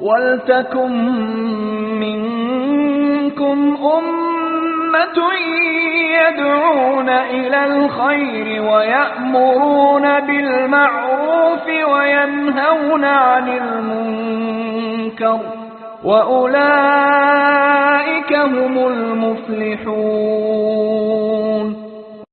وَلْتَكُن مِّنكُمْ أُمَّةٌ يَدْعُونَ إِلَى الْخَيْرِ وَيَأْمُرُونَ بِالْمَعْرُوفِ وَيَنْهَوْنَ عَنِ الْمُنكَرِ وَأُولَئِكَ هُمُ الْمُفْلِحُونَ.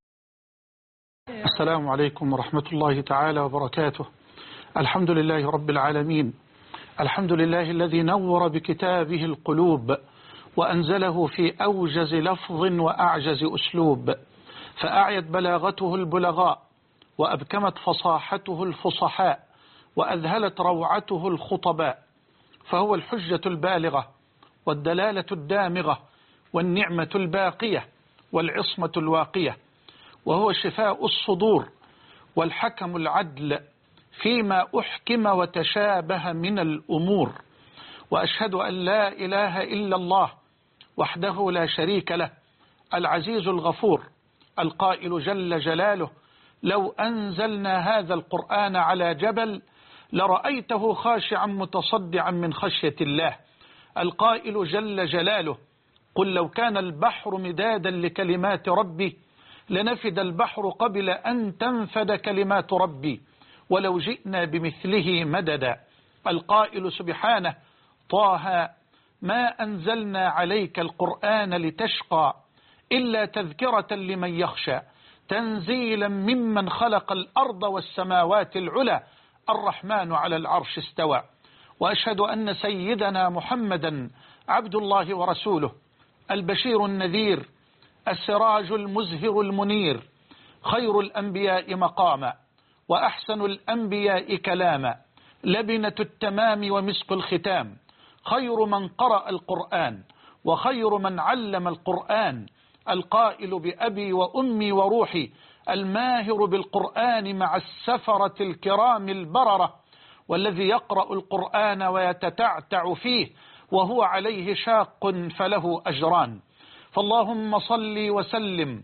السلام عليكم ورحمة الله تعالى وبركاته. الحمد لله رب العالمين، الحمد لله الذي نور بكتابه القلوب وأنزله في أوجز لفظ وأعجز أسلوب، فأعيت بلاغته البلغاء وأبكمت فصاحته الفصحاء وأذهلت روعته الخطباء، فهو الحجة البالغة والدلالة الدامغة والنعمة الباقية والعصمة الواقية، وهو شفاء الصدور والحكم العدل فيما أحكم وتشابه من الأمور. وأشهد أن لا إله إلا الله وحده لا شريك له، العزيز الغفور، القائل جل جلاله: لو أنزلنا هذا القرآن على جبل لرأيته خاشعا متصدعا من خشية الله، القائل جل جلاله: قل لو كان البحر مدادا لكلمات ربي لنفد البحر قبل أن تنفد كلمات ربي ولو جئنا بمثله مددا، القائل سبحانه: طه ما أنزلنا عليك القرآن لتشقى إلا تذكرة لمن يخشى تنزيلا ممن خلق الأرض والسماوات العلى الرحمن على العرش استوى. وأشهد أن سيدنا محمدا عبد الله ورسوله، البشير النذير، السراج المزهر المنير، خير الأنبياء مقاما وأحسن الأنبياء كلاما، لبنة التمام ومسك الختام، خير من قرأ القرآن وخير من علم القرآن، القائل بأبي وأمي وروحي، الماهر بالقرآن مع السفرة الكرام البررة، والذي يقرأ القرآن ويتتعتع فيه وهو عليه شاق فله أجران. فاللهم صل وسلم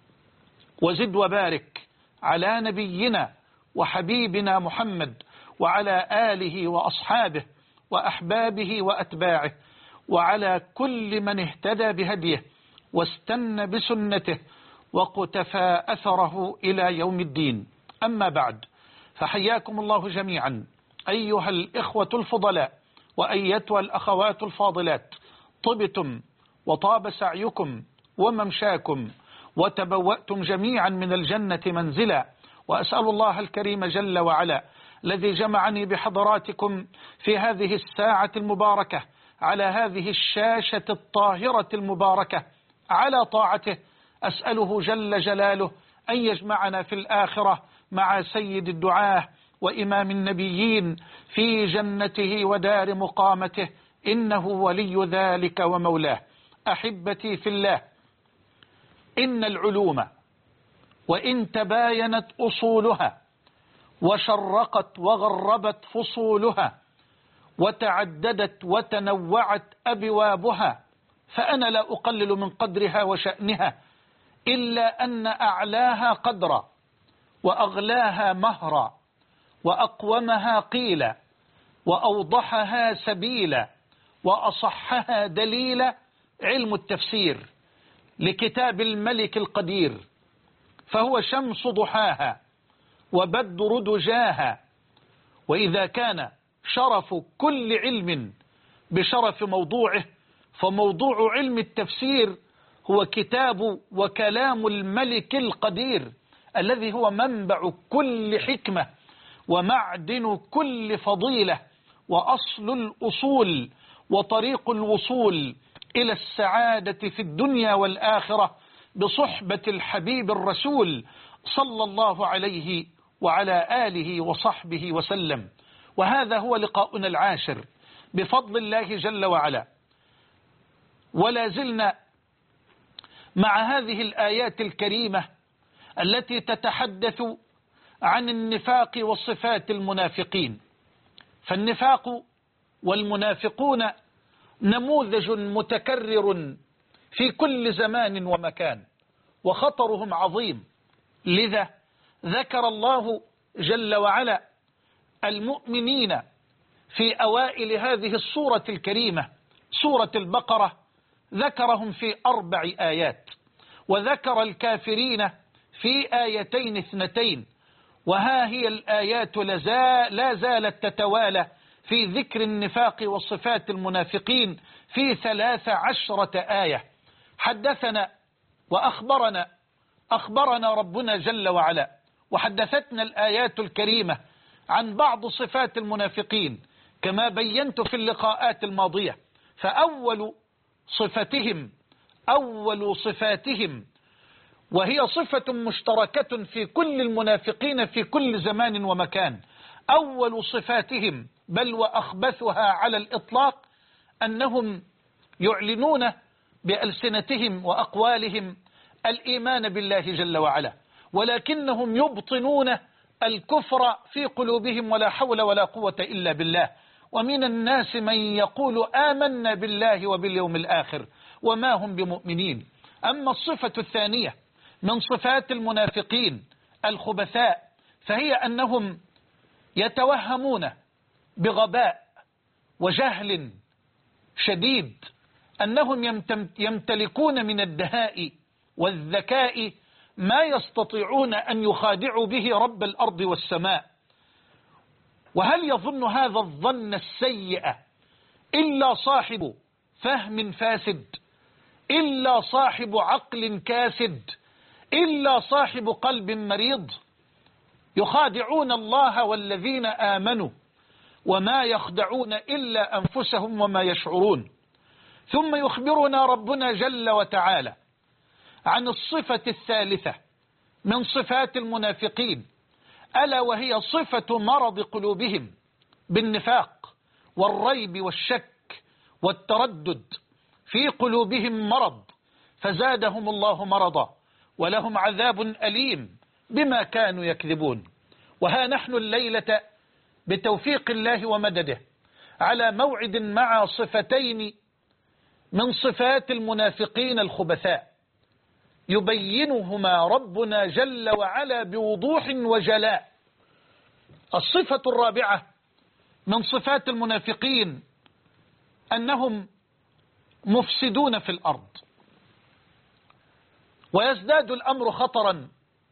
وزد وبارك على نبينا وحبيبنا محمد وعلى آله وأصحابه وأحبابه وأتباعه وعلى كل من اهتدى بهديه واستنى بسنته وقتفى أثره إلى يوم الدين. أما بعد، فحياكم الله جميعا أيها الإخوة الفضلاء وأيتها الأخوات الفاضلات، طبتم وطاب سعيكم وممشاكم وتبوأتم جميعا من الجنة منزلا، وأسأل الله الكريم جل وعلا الذي جمعني بحضراتكم في هذه الساعة المباركة على هذه الشاشة الطاهرة المباركة على طاعته، أسأله جل جلاله أن يجمعنا في الآخرة مع سيد الدعاة وإمام النبيين في جنته ودار مقامته، إنه ولي ذلك ومولاه. أحبتي في الله، إن العلوم وإن تباينت أصولها وشرقت وغربت فصولها وتعددت وتنوعت أبوابها، فأنا لا أقلل من قدرها وشأنها، إلا أن أعلاها قدرا وأغلاها مهرا وأقومها قيلا وأوضحها سبيلا وأصحها دليلا علم التفسير لكتاب الملك القدير، فهو شمس ضحاها وبدر دجاها. وإذا كان شرف كل علم بشرف موضوعه، فموضوع علم التفسير هو كتاب وكلام الملك القدير الذي هو منبع كل حكمة ومعدن كل فضيلة وأصل الأصول وطريق الوصول إلى السعادة في الدنيا والآخرة بصحبة الحبيب الرسول صلى الله عليه وعلى آله وصحبه وسلم. وهذا هو لقاؤنا العاشر بفضل الله جل وعلا، ولا زلنا مع هذه الآيات الكريمة التي تتحدث عن النفاق وصفات المنافقين. فالنفاق والمنافقون نموذج متكرر في كل زمان ومكان، وخطرهم عظيم، لذا ذكر الله جل وعلا المؤمنين في أوائل هذه السورة الكريمة سورة البقرة ذكرهم في 4 آيات، وذكر الكافرين في 2 وها هي الآيات لا زالت تتوالى في ذكر النفاق وصفات المنافقين في 13 آية. حدثنا أخبرنا ربنا جل وعلا، وحدثتنا الآيات الكريمة عن بعض صفات المنافقين كما بينت في اللقاءات الماضية. فأول صفاتهم وهي صفة مشتركة في كل المنافقين في كل زمان ومكان، أول صفاتهم بل وأخبثها على الإطلاق أنهم يعلنون بألسنتهم وأقوالهم الإيمان بالله جل وعلا، ولكنهم يبطنون الكفر في قلوبهم ولا حول ولا قوة إلا بالله. ومن الناس من يقول آمنا بالله وباليوم الآخر وما هم بمؤمنين. أما الصفة الثانية من صفات المنافقين الخبثاء فهي أنهم يتوهمون بغباء وجهل شديد أنهم يمتلكون من الدهاء والذكاء ما يستطيعون أن يخادعوا به رب الأرض والسماء. وهل يظن هذا الظن السيء إلا صاحب فهم فاسد، إلا صاحب عقل كاسد، إلا صاحب قلب مريض؟ يخادعون الله والذين آمنوا وما يخدعون إلا أنفسهم وما يشعرون. ثم يخبرنا ربنا جل وتعالى عن الصفة الثالثة من صفات المنافقين، ألا وهي صفة مرض قلوبهم بالنفاق والريب والشك والتردد. في قلوبهم مرض فزادهم الله مرضا ولهم عذاب أليم بما كانوا يكذبون. وها نحن الليلة بتوفيق الله ومدده على موعد مع صفتين من صفات المنافقين الخبثاء يبينهما ربنا جل وعلا بوضوح وجلاء. الصفة الرابعة من صفات المنافقين أنهم مفسدون في الأرض، ويزداد الأمر خطرا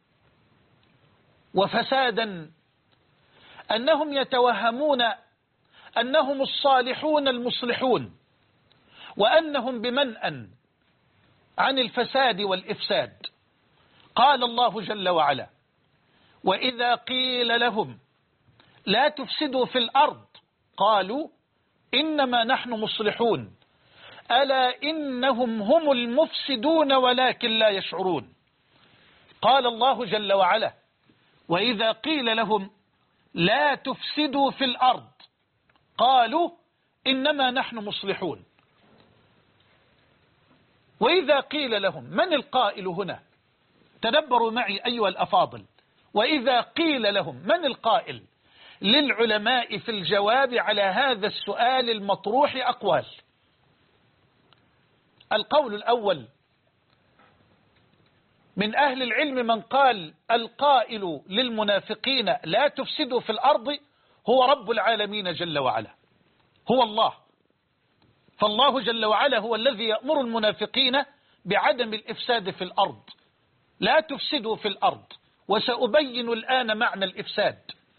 وفسادا أنهم يتوهمون أنهم الصالحون المصلحون، وأنهم بمنأ عن الفساد والإفساد. قال الله جل وعلا: وإذا قيل لهم لا تفسدوا في الأرض قالوا إنما نحن مصلحون ألا إنهم هم المفسدون ولكن لا يشعرون. قال الله جل وعلا: وإذا قيل لهم لا تفسدوا في الأرض قالوا إنما نحن مصلحون. وإذا قيل لهم، من القائل هنا؟ تدبروا معي أيها الأفاضل. وإذا قيل لهم، من القائل؟ للعلماء في الجواب على هذا السؤال المطروح أقوال. القول الأول من أهل العلم من قال القائل للمنافقين لا تفسدوا في الأرض هو رب العالمين جل وعلا، هو الله. فالله جل وعلا هو الذي يأمر المنافقين بعدم الإفساد في الأرض، لا تفسدوا في الأرض، وسأبين الآن معنى الإفساد.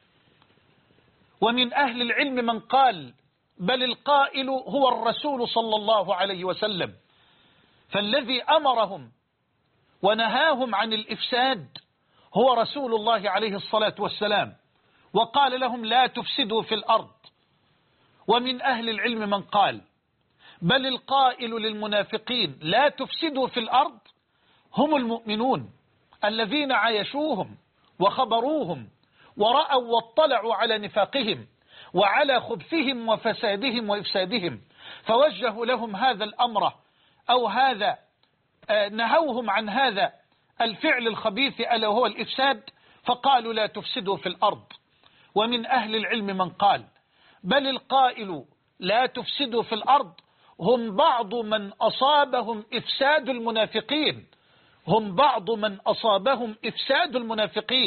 ومن أهل العلم من قال بل القائل هو الرسول صلى الله عليه وسلم، فالذي أمرهم ونهاهم عن الإفساد هو رسول الله عليه الصلاة والسلام، وقال لهم لا تفسدوا في الأرض. ومن أهل العلم من قال بل القائل للمنافقين لا تفسدوا في الأرض هم المؤمنون الذين عايشوهم وخبروهم ورأوا واطلعوا على نفاقهم وعلى خبثهم وفسادهم وإفسادهم، فوجهوا لهم هذا الأمر أو هذا نهوهم عن هذا الفعل الخبيث ألا هو الإفساد، فقالوا لا تفسدوا في الأرض. ومن أهل العلم من قال بل القائل لا تفسدوا في الأرض هم بعض من أصابهم إفساد المنافقين، هم بعض من أصابهم إفساد المنافقين،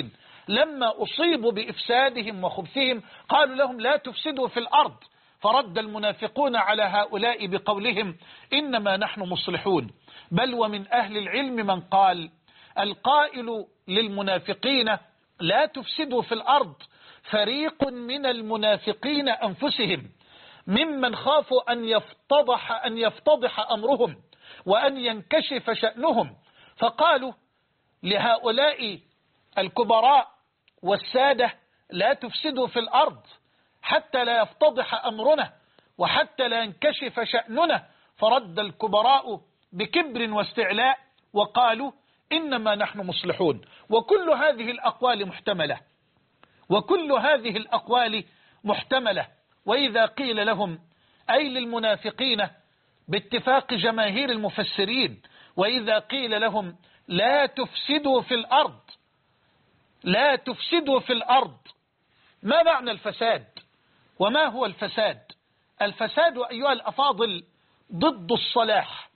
لما أصيبوا بإفسادهم وخبثهم قالوا لهم لا تفسدوا في الأرض، فرد المنافقون على هؤلاء بقولهم إنما نحن مصلحون. بل ومن أهل العلم من قال القائل للمنافقين لا تفسدوا في الأرض فريق من المنافقين أنفسهم ممن خافوا أن يفتضح أمرهم وأن ينكشف شأنهم، فقالوا لهؤلاء الكبراء والسادة لا تفسدوا في الأرض حتى لا يفتضح أمرنا وحتى لا ينكشف شأننا، فرد الكبراء بكبر واستعلاء وقالوا إنما نحن مصلحون. وكل هذه الأقوال محتملة، وكل هذه الأقوال محتملة. وإذا قيل لهم أي للمنافقين باتفاق جماهير المفسرين، وإذا قيل لهم لا تفسدوا في الأرض، لا تفسدوا في الأرض، ما معنى الفساد وما هو الفساد؟ الفساد أيها الأفاضل ضد الصلاح،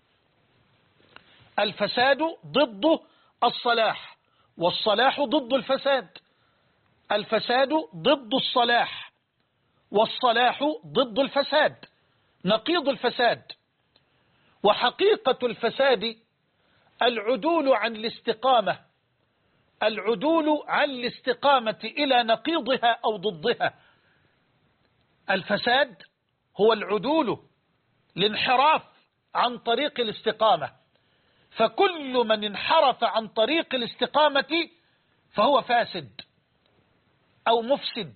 الفساد ضد الصلاح، والصلاح ضد الفساد. الفساد ضد الصلاح والصلاح ضد الفساد، نقيض الفساد. وحقيقة الفساد العدول عن الاستقامة، العدول عن الاستقامة إلى نقيضها أو ضدها. الفساد هو العدول، الانحراف عن طريق الاستقامة، فكل من انحرف عن طريق الاستقامة فهو فاسد أو مفسد،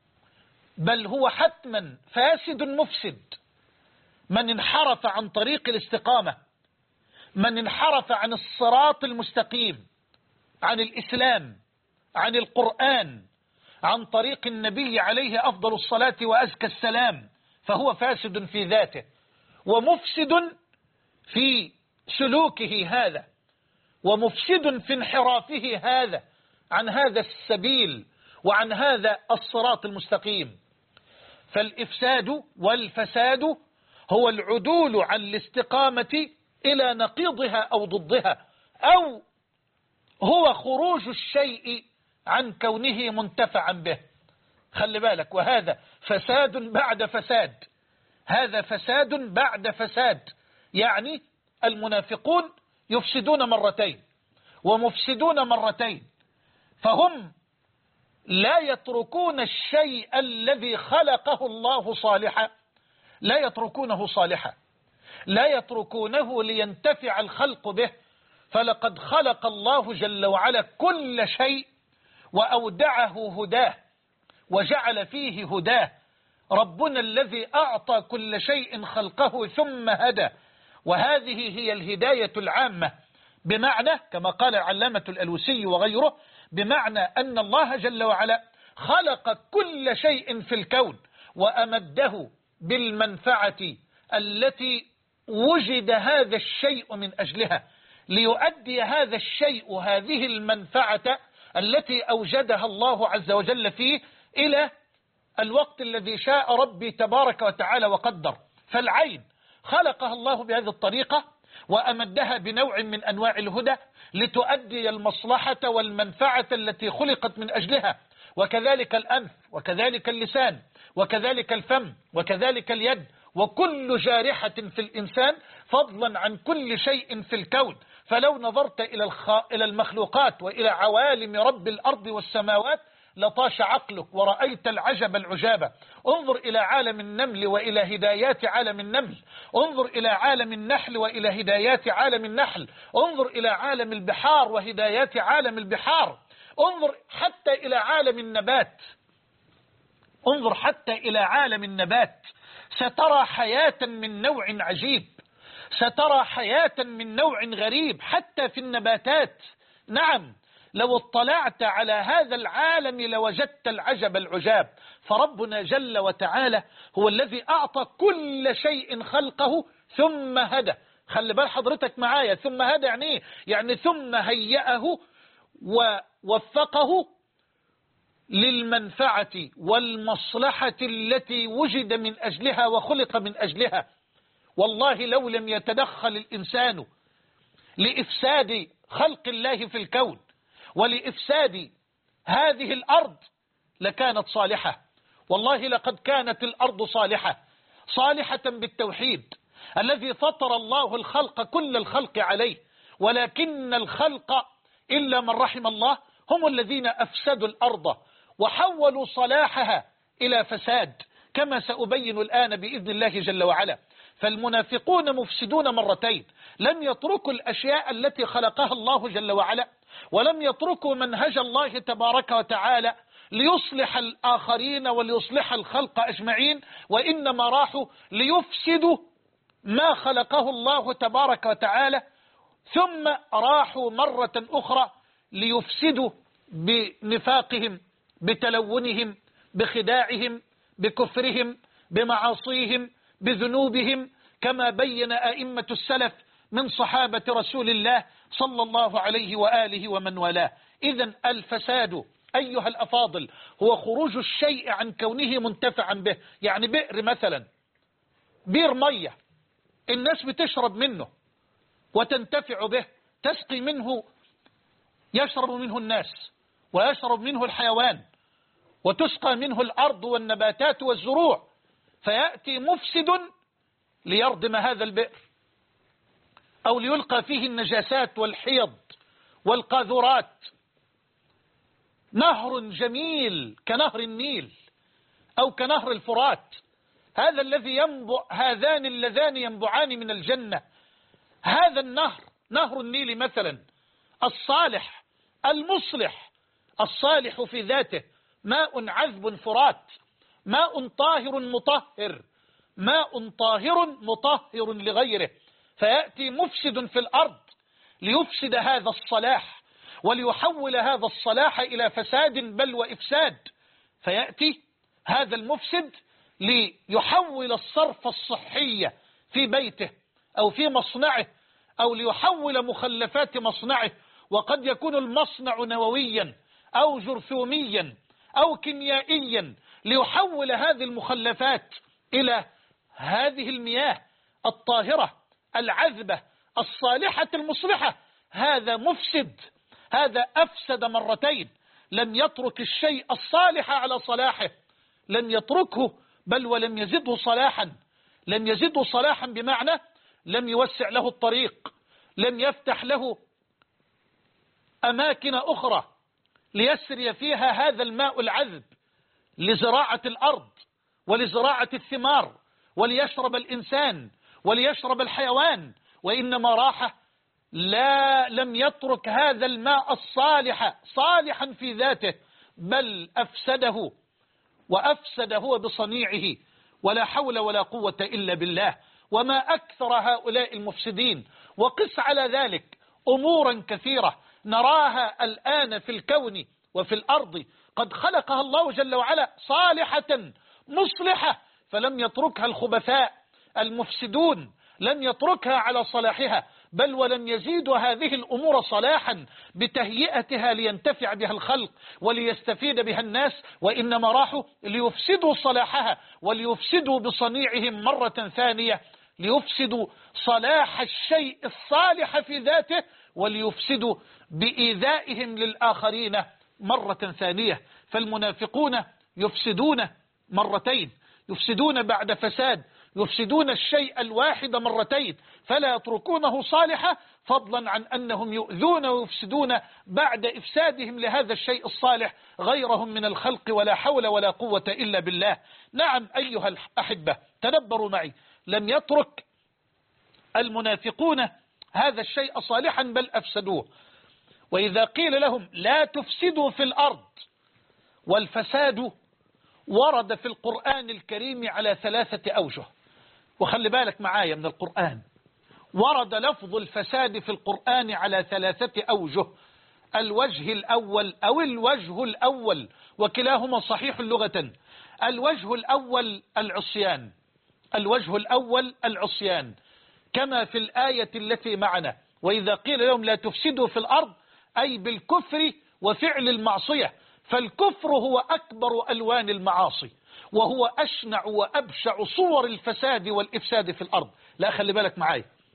بل هو حتما فاسد مفسد. من انحرف عن طريق الاستقامة، من انحرف عن الصراط المستقيم، عن الإسلام، عن القرآن، عن طريق النبي عليه أفضل الصلاة وأزكى السلام، فهو فاسد في ذاته ومفسد في سلوكه هذا، ومفسد في انحرافه هذا عن هذا السبيل وعن هذا الصراط المستقيم. فالإفساد والفساد هو العدول عن الاستقامة إلى نقيضها أو ضدها، أو هو خروج الشيء عن كونه منتفعا به. خلي بالك، وهذا فساد بعد فساد، هذا فساد بعد فساد. يعني المنافقون يفسدون مرتين ومفسدون مرتين، فهم لا يتركون الشيء الذي خلقه الله صالحا، لا يتركونه صالحا، لا يتركونه لينتفع الخلق به. فلقد خلق الله جل وعلا كل شيء وأودعه هداه وجعل فيه هداه. ربنا الذي أعطى كل شيء خلقه ثم هدى، وهذه هي الهداية العامة، بمعنى كما قال العلامة الألوسي وغيره، بمعنى أن الله جل وعلا خلق كل شيء في الكون وأمده بالمنفعة التي وجد هذا الشيء من أجلها، ليؤدي هذا الشيء هذه المنفعة التي أوجدها الله عز وجل فيه إلى الوقت الذي شاء ربي تبارك وتعالى وقدر. فالعين خلقها الله بهذه الطريقة وأمدها بنوع من أنواع الهدى لتؤدي المصلحة والمنفعة التي خلقت من أجلها، وكذلك الأنف وكذلك اللسان وكذلك الفم وكذلك اليد، وكل جارحة في الإنسان، فضلا عن كل شيء في الكون. فلو نظرت إلى المخلوقات وإلى عوالم رب الأرض والسماوات لطاش عقلك ورأيت العجب العجابة. انظر إلى عالم النمل وإلى هدايات عالم النمل، انظر إلى عالم النحل وإلى هدايات عالم النحل، انظر إلى عالم البحار وهدايات عالم البحار، انظر حتى إلى عالم النبات، انظر حتى إلى عالم النبات. سترى حياة من نوع عجيب، سترى حياة من نوع غريب حتى في النباتات. نعم، لو اطلعت على هذا العالم لوجدت العجب العجاب. فربنا جل وتعالى هو الذي أعطى كل شيء خلقه ثم هدى. خلي بال حضرتك معايا، ثم هدى يعني ايه؟ يعني ثم هيأه ووفقه للمنفعة والمصلحة التي وجد من أجلها وخلق من أجلها. والله لو لم يتدخل الإنسان لإفساد خلق الله في الكون ولإفساد هذه الأرض لكانت صالحة. والله لقد كانت الأرض صالحة بالتوحيد الذي فطر الله الخلق كل الخلق عليه، ولكن الخلق إلا من رحم الله هم الذين أفسدوا الأرض وحولوا صلاحها إلى فساد، كما سأبين الآن بإذن الله جل وعلا. فالمنافقون مفسدون مرتين، لم يتركوا الأشياء التي خلقها الله جل وعلا، ولم يتركوا منهج الله تبارك وتعالى ليصلح الآخرين وليصلح الخلق أجمعين، وإنما راحوا ليفسدوا ما خلقه الله تبارك وتعالى، ثم راحوا مرة أخرى ليفسدوا بنفاقهم، بتلونهم، بخداعهم، بكفرهم، بمعاصيهم، بذنوبهم، كما بين أئمة السلف من صحابة رسول الله صلى الله عليه وآله ومن والاه. إذن الفساد أيها الأفاضل هو خروج الشيء عن كونه منتفعا به. يعني بئر مثلا، بئر مية الناس بتشرب منه وتنتفع به، تسقي منه، يشرب منه الناس ويشرب منه الحيوان، وتسقى منه الأرض والنباتات والزروع، فيأتي مفسد ليردم هذا البئر أو ليلقى فيه النجاسات والحيض والقاذورات. نهر جميل كنهر النيل أو كنهر الفرات، هذا الذي ينبع، هذان اللذان ينبعان من الجنة. هذا النهر، نهر النيل مثلا، الصالح المصلح، الصالح في ذاته، ماء عذب فرات، ماء طاهر مطهر، ماء طاهر مطهر لغيره. فيأتي مفسد في الأرض ليفسد هذا الصلاح وليحول هذا الصلاح إلى فساد بل وإفساد. فيأتي هذا المفسد ليحول الصرف الصحي في بيته أو في مصنعه، أو ليحول مخلفات مصنعه، وقد يكون المصنع نوويا أو جرثوميا أو كيميائيا، ليحول هذه المخلفات إلى هذه المياه الطاهرة العذبة الصالحة المصلحة. هذا مفسد، هذا أفسد مرتين، لم يترك الشيء الصالح على صلاحه، لم يتركه بل ولم يزده صلاحا. لم يزده صلاحا بمعنى لم يوسع له الطريق، لم يفتح له أماكن أخرى ليسري فيها هذا الماء العذب لزراعة الأرض ولزراعة الثمار وليشرب الإنسان وليشرب الحيوان، وإنما راح لم يترك هذا الماء الصالح صالحا في ذاته، بل أفسده، وأفسد هو بصنيعه، ولا حول ولا قوة إلا بالله. وما أكثر هؤلاء المفسدين، وقس على ذلك أمورا كثيرة نراها الآن في الكون وفي الأرض قد خلقها الله جل وعلا صالحة مصلحة، فلم يتركها الخبثاء المفسدون، لم يتركها على صلاحها، بل ولم يزيدوا هذه الأمور صلاحا بتهيئتها لينتفع بها الخلق وليستفيد بها الناس، وإنما راحوا ليفسدوا صلاحها وليفسدوا بصنيعهم مرة ثانية، ليفسدوا صلاح الشيء الصالح في ذاته وليفسدوا بإيذائهم للآخرين مرة ثانية. فالمنافقون يفسدون مرتين، يفسدون بعد فساد، يفسدون الشيء الواحد مرتين، فلا يتركونه صالحا، فضلا عن أنهم يؤذون ويفسدون بعد إفسادهم لهذا الشيء الصالح غيرهم من الخلق، ولا حول ولا قوة إلا بالله. نعم أيها الأحبة، تدبروا معي، لم يترك المنافقون هذا الشيء صالحا بل أفسدوه. وإذا قيل لهم لا تفسدوا في الأرض، والفساد ورد في القرآن الكريم على 3 أوجه، وخلي بالك معايا من القرآن، ورد لفظ الفساد في القرآن على 3 أوجه. الوجه الأول أو الوجه الأول، وكلاهما صحيح لغة. الوجه الأول العصيان، الوجه الأول العصيان، كما في الآية التي معنا، وإذا قيل لهم لا تفسدوا في الأرض، أي بالكفر وفعل المعصية. فالكفر هو أكبر ألوان المعاصي، وهو أشنع وأبشع صور الفساد والإفساد في الأرض. لا خلي بالك معايا،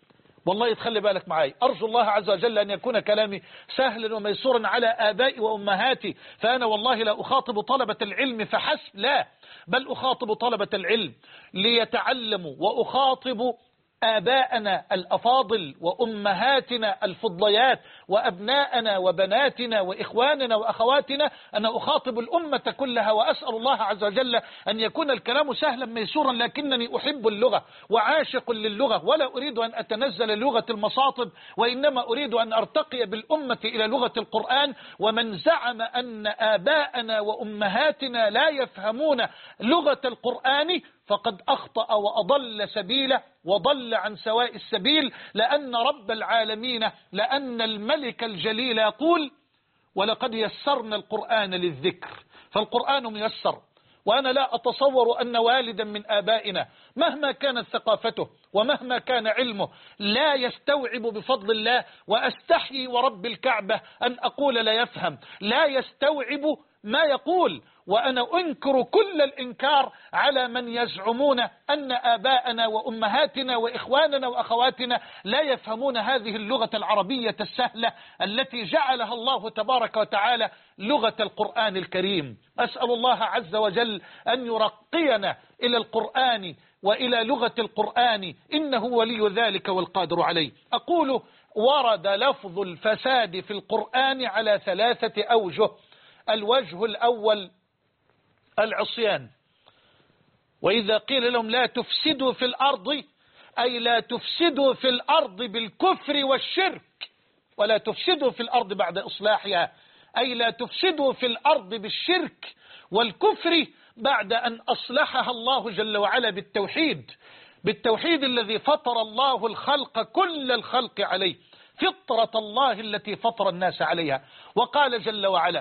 والله تخلي بالك معي، أرجو الله عز وجل أن يكون كلامي سهلا وميسورا على آبائي وأمهاتي، فأنا والله لا أخاطب طلبة العلم فحسب، لا، بل أخاطب طلبة العلم ليتعلموا، وأخاطب آباءنا الأفاضل وأمهاتنا الفضليات وأبناءنا وبناتنا وإخواننا وأخواتنا. أنا أخاطب الأمة كلها، وأسأل الله عز وجل أن يكون الكلام سهلا ميسورا، لكنني أحب اللغة وعاشق للغة، ولا أريد أن أتنزل لغة المصاطب، وإنما أريد أن أرتقي بالأمة إلى لغة القرآن. ومن زعم أن آباءنا وأمهاتنا لا يفهمون لغة القرآن فقد أخطأ وأضل سبيله وضل عن سواء السبيل، لأن رب العالمين، لأن الملك الجليل يقول: ولقد يسرنا القرآن للذكر. فالقرآن ميسر، وأنا لا أتصور أن والدا من آبائنا مهما كانت ثقافته ومهما كان علمه لا يستوعب بفضل الله، وأستحيي ورب الكعبة أن أقول لا يفهم، لا يستوعب ما يقول. وأنا أنكر كل الإنكار على من يزعمون أن آباءنا وأمهاتنا وإخواننا وأخواتنا لا يفهمون هذه اللغة العربية السهلة التي جعلها الله تبارك وتعالى لغة القرآن الكريم. أسأل الله عز وجل أن يرقينا إلى القرآن وإلى لغة القرآن، إنه ولي ذلك والقادر عليه. أقول: ورد لفظ الفساد في القرآن على 3 أوجه. الوجه الأول العصيان، وإذا قيل لهم لا تفسدوا في الأرض، أي لا تفسدوا في الأرض بالكفر والشرك، ولا تفسدوا في الأرض بعد إصلاحها، أي لا تفسدوا في الأرض بالشرك والكفر بعد أن أصلحها الله جل وعلا بالتوحيد الذي فطر الله الخلق كل الخلق عليه، فطرة الله التي فطر الناس عليها. وقال جل وعلا: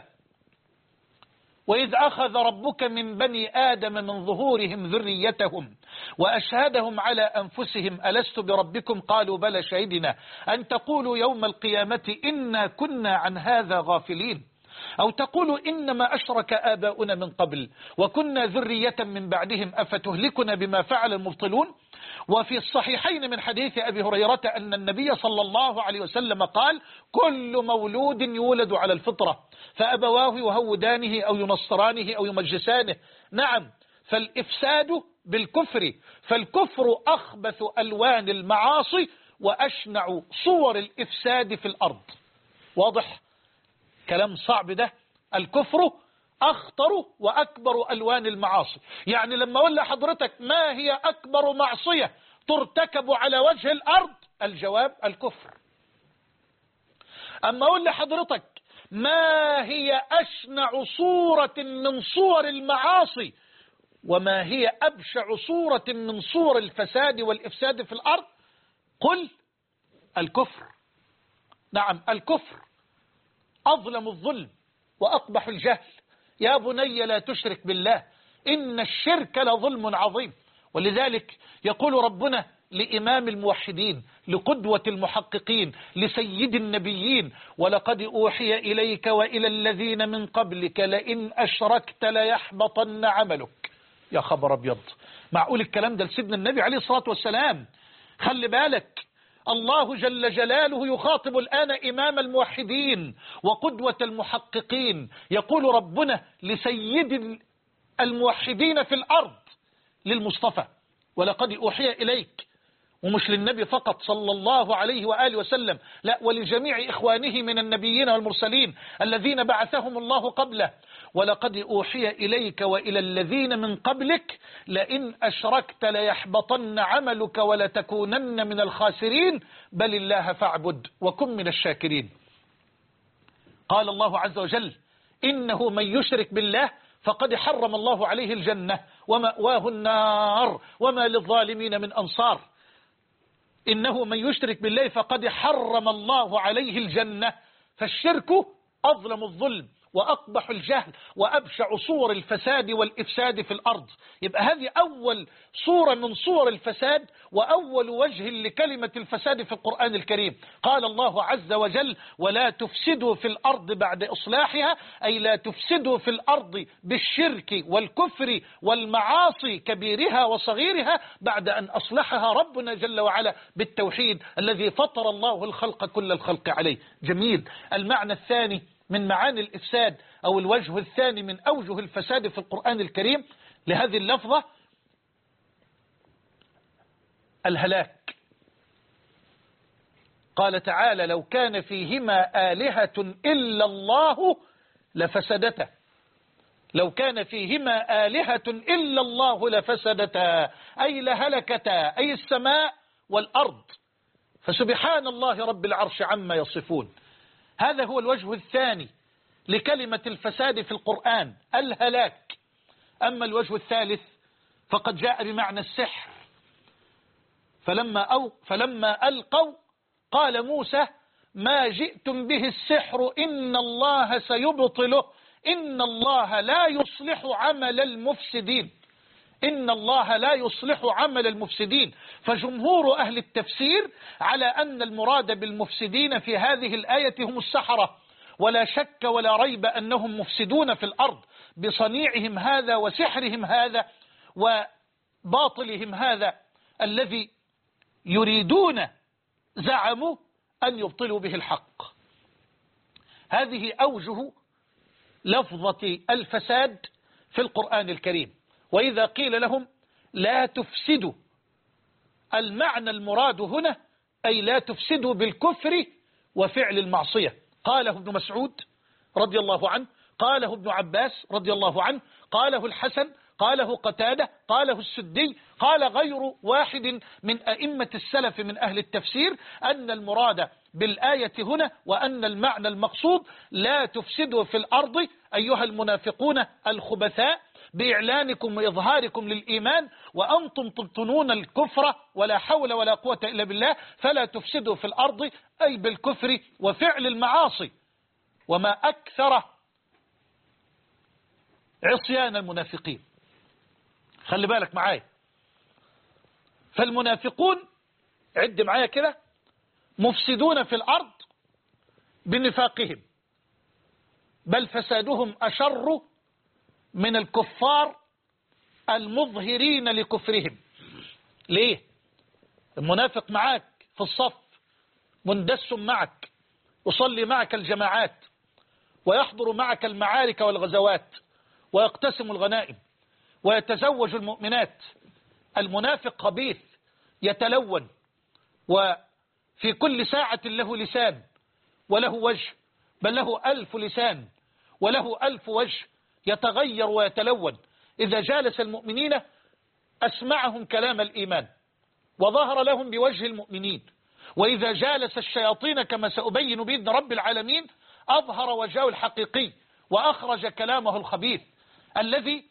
وإذ أخذ ربك من بني آدم من ظهورهم ذريتهم وأشهدهم على أنفسهم ألست بربكم قالوا بلى شهدنا أن تقولوا يوم القيامة إنا كنا عن هذا غافلين، أو تقولوا إنما أشرك آباؤنا من قبل وكنا ذرية من بعدهم أفتهلكنا بما فعل المبطلون. وفي الصحيحين من حديث أبي هريرة أن النبي صلى الله عليه وسلم قال: كل مولود يولد على الفطرة فأبواه يهودانه أو ينصرانه أو يمجسانه. نعم، فالإفساد بالكفر، فالكفر أخبث ألوان المعاصي وأشنع صور الإفساد في الأرض. واضح؟ كلام صعب ده. الكفر أخطر وأكبر ألوان المعاصي. يعني لما أقول لحضرتك ما هي أكبر معصية ترتكب على وجه الأرض، الجواب الكفر. أما أقول لحضرتك ما هي أشنع صورة من صور المعاصي وما هي أبشع صورة من صور الفساد والإفساد في الأرض، قل الكفر. نعم، الكفر أظلم الظلم وأقبح الجهل. يا بني لا تشرك بالله إن الشرك لظلم عظيم. ولذلك يقول ربنا لإمام الموحدين، لقدوة المحققين، لسيد النبيين: ولقد أوحي إليك وإلى الذين من قبلك لئن أشركت ليحبطن عملك. يا خبر أبيض، معقول الكلام ده لسيدنا النبي عليه الصلاة والسلام؟ خلي بالك، الله جل جلاله يخاطب الآن إمام الموحدين وقدوة المحققين. يقول ربنا لسيد الموحدين في الأرض، للمصطفى: ولقد أوحي إليك، ومش للنبي فقط صلى الله عليه وآله وسلم، لا، ولجميع إخوانه من النبيين والمرسلين الذين بعثهم الله قبله: ولقد أوحي إليك وإلى الذين من قبلك لئن أشركت ليحبطن عملك ولتكونن من الخاسرين بل الله فاعبد وكن من الشاكرين. قال الله عز وجل: إنه من يشرك بالله فقد حرم الله عليه الجنة ومأواه النار وما للظالمين من أنصار. إنه من يشرك بالله فقد حرم الله عليه الجنة، فالشرك أظلم الظلم وأقبح الجهل وأبشع صور الفساد والإفساد في الأرض. يبقى هذه أول صورة من صور الفساد وأول وجه لكلمة الفساد في القرآن الكريم. قال الله عز وجل: ولا تفسدوا في الأرض بعد إصلاحها، أي لا تفسدوا في الأرض بالشرك والكفر والمعاصي كبيرها وصغيرها بعد أن أصلحها ربنا جل وعلا بالتوحيد الذي فطر الله الخلق كل الخلق عليه. جميل. المعنى الثاني من معاني الإفساد أو الوجه الثاني من أوجه الفساد في القرآن الكريم لهذه اللفظة الهلاك. قال تعالى: لو كان فيهما آلهة إلا الله لفسدتا. لو كان فيهما آلهة إلا الله لفسدتا، أي لهلكتا، أي السماء والأرض. فسبحان الله رب العرش عما يصفون. هذا هو الوجه الثاني لكلمة الفساد في القرآن، الهلاك. أما الوجه الثالث فقد جاء بمعنى السحر. فلما ألقوا قال موسى: ما جئتم به السحر إن الله سيبطله إن الله لا يصلح عمل المفسدين. إن الله لا يصلح عمل المفسدين. فجمهور أهل التفسير على أن المراد بالمفسدين في هذه الآية هم السحرة، ولا شك ولا ريب أنهم مفسدون في الأرض بصنيعهم هذا وسحرهم هذا وباطلهم هذا الذي يريدون زعموا أن يبطلوا به الحق. هذه أوجه لفظة الفساد في القرآن الكريم. وإذا قيل لهم لا تفسدوا، المعنى المراد هنا أي لا تفسدوا بالكفر وفعل المعصية. قاله ابن مسعود رضي الله عنه، قاله ابن عباس رضي الله عنه، قاله الحسن، قاله قتادة، قاله السدي، قال غير واحد من أئمة السلف من أهل التفسير أن المراد بالآية هنا وأن المعنى المقصود لا تفسدوا في الأرض أيها المنافقون الخبثاء بإعلانكم وإظهاركم للإيمان وأنتم تبطنون الكفر ولا حول ولا قوة إلا بالله، فلا تفسدوا في الأرض أي بالكفر وفعل المعاصي. وما أكثر عصيان المنافقين. خلي بالك معايا. فالمنافقون عد معايا كده مفسدون في الأرض بنفاقهم، بل فسادهم أشر من الكفار المظهرين لكفرهم. ليه؟ المنافق معك في الصف، مندس معك، يصلي معك الجماعات، ويحضر معك المعارك والغزوات، ويقتسم الغنائم، ويتزوج المؤمنات. المنافق خبيث يتلون، وفي كل ساعة له لسان وله وجه، بل له 1000 لسان وله 1000 وجه، يتغير ويتلون. إذا جالس المؤمنين أسمعهم كلام الإيمان وظهر لهم بوجه المؤمنين، وإذا جالس الشياطين كما سأبين بإذن رب العالمين أظهر وجهه الحقيقي وأخرج كلامه الخبيث الذي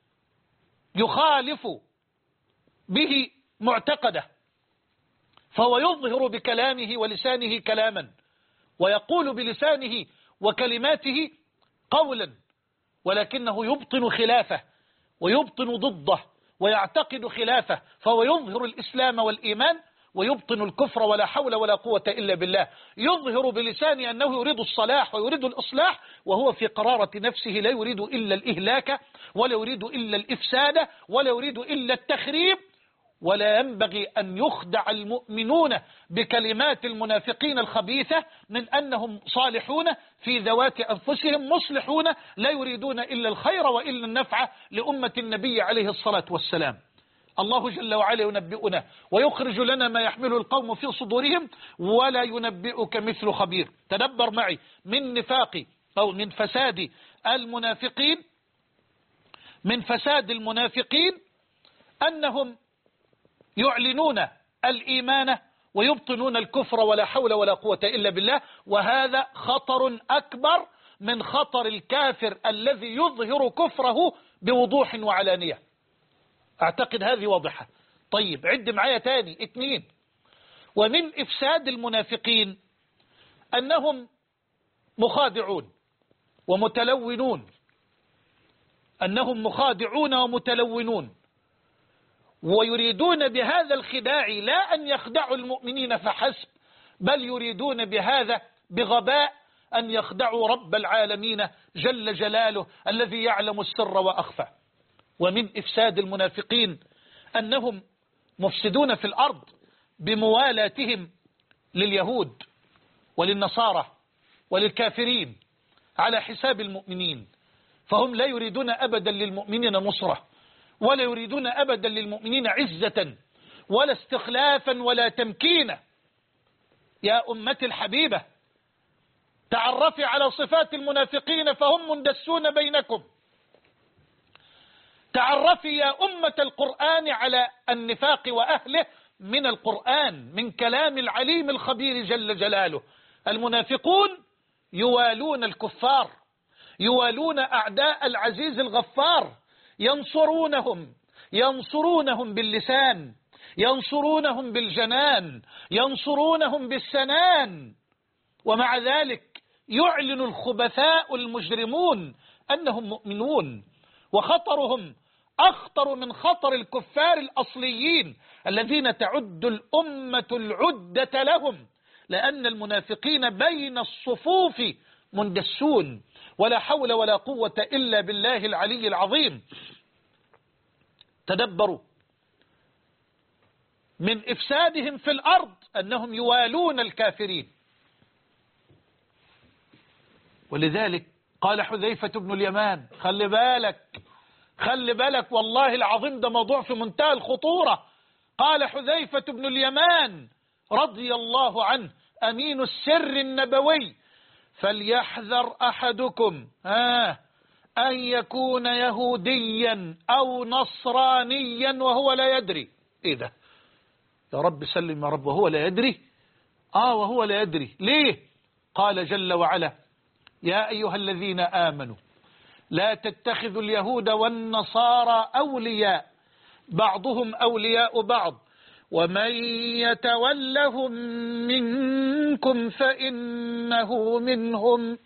يخالف به معتقده، فهو يظهر بكلامه ولسانه كلاما، ويقول بلسانه وكلماته قولا، ولكنه يبطن خلافه ويبطن ضده ويعتقد خلافه، فهو يظهر الإسلام والإيمان ويبطن الكفر ولا حول ولا قوة إلا بالله. يظهر بلسانه أنه يريد الصلاح ويريد الإصلاح، وهو في قرارة نفسه لا يريد إلا الإهلاك ولا يريد إلا الإفساد ولا يريد إلا التخريب. ولا ينبغي أن يخدع المؤمنون بكلمات المنافقين الخبيثة من أنهم صالحون في ذوات أنفسهم مصلحون لا يريدون إلا الخير وإلا النفع لأمة النبي عليه الصلاة والسلام. الله جل وعلا ينبئنا ويخرج لنا ما يحمل القوم في صدورهم ولا ينبئك مثل خبير. تدبر معي من نفاق أو من فساد المنافقين، من فساد المنافقين أنهم يعلنون الإيمان ويبطنون الكفر ولا حول ولا قوة إلا بالله، وهذا خطر أكبر من خطر الكافر الذي يظهر كفره بوضوح وعلانية. أعتقد هذه واضحة. طيب عد معايا تاني 2. ومن إفساد المنافقين أنهم مخادعون، ومتلونون، أنهم مخادعون ومتلونون، ويريدون بهذا الخداع لا أن يخدعوا المؤمنين فحسب، بل يريدون بهذا بغباء أن يخدعوا رب العالمين جل جلاله الذي يعلم السر وأخفى. ومن إفساد المنافقين أنهم مفسدون في الأرض بموالاتهم لليهود وللنصارى وللكافرين على حساب المؤمنين، فهم لا يريدون أبدا للمؤمنين نصرة، ولا يريدون أبدا للمؤمنين عزة ولا استخلافا ولا تمكينا. يا أمتي الحبيبة، تعرفي على صفات المنافقين فهم مندسون بينكم. تعرفي يا أمة القرآن على النفاق وأهله من القرآن، من كلام العليم الخبير جل جلاله. المنافقون يوالون الكفار، يوالون أعداء العزيز الغفار، ينصرونهم باللسان، ينصرونهم بالجنان، ينصرونهم بالسنان، ومع ذلك يعلن الخبثاء المجرمون أنهم مؤمنون، وخطرهم أخطر من خطر الكفار الأصليين الذين تعد الأمة العدة لهم، لأن المنافقين بين الصفوف مندسون، ولا حول ولا قوة إلا بالله العلي العظيم. تدبروا من إفسادهم في الأرض أنهم يوالون الكافرين. ولذلك قال حذيفة بن اليمان، خلي بالك والله العظيم ده موضوع في منتهى الخطورة. قال حذيفة بن اليمان رضي الله عنه أمين السر النبوي: فليحذر أحدكم أن يكون يهوديا أو نصرانيا وهو لا يدري. إيه ده يا رب؟ سلم يا رب. وهو لا يدري؟ وهو لا يدري. ليه؟ قال جل وعلا: يا أيها الذين آمنوا لا تتخذوا اليهود والنصارى أولياء بعضهم أولياء بعض ومن يتولهم منكم فإنه منهم.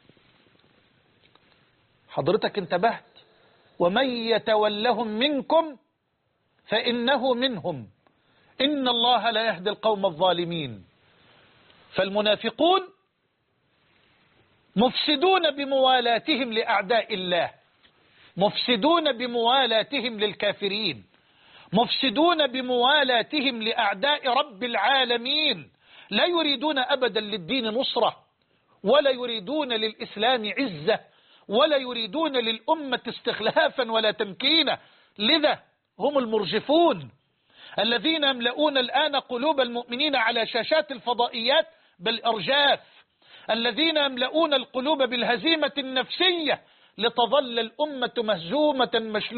حضرتك انتبهت؟ ومن يتولهم منكم فإنه منهم، إن الله لا يهدي القوم الظالمين. فالمنافقون مفسدون بموالاتهم لأعداء الله، مفسدون بموالاتهم للكافرين، مفسدون بموالاتهم لأعداء رب العالمين. لا يريدون أبدا للدين نصرة، ولا يريدون للإسلام عزة، ولا يريدون للأمة استخلافا ولا تمكينا. لذا هم المرجفون الذين يملؤون الآن قلوب المؤمنين على شاشات الفضائيات بالإرجاف، الذين يملؤون القلوب بالهزيمة النفسية لتظل الأمة مهزومة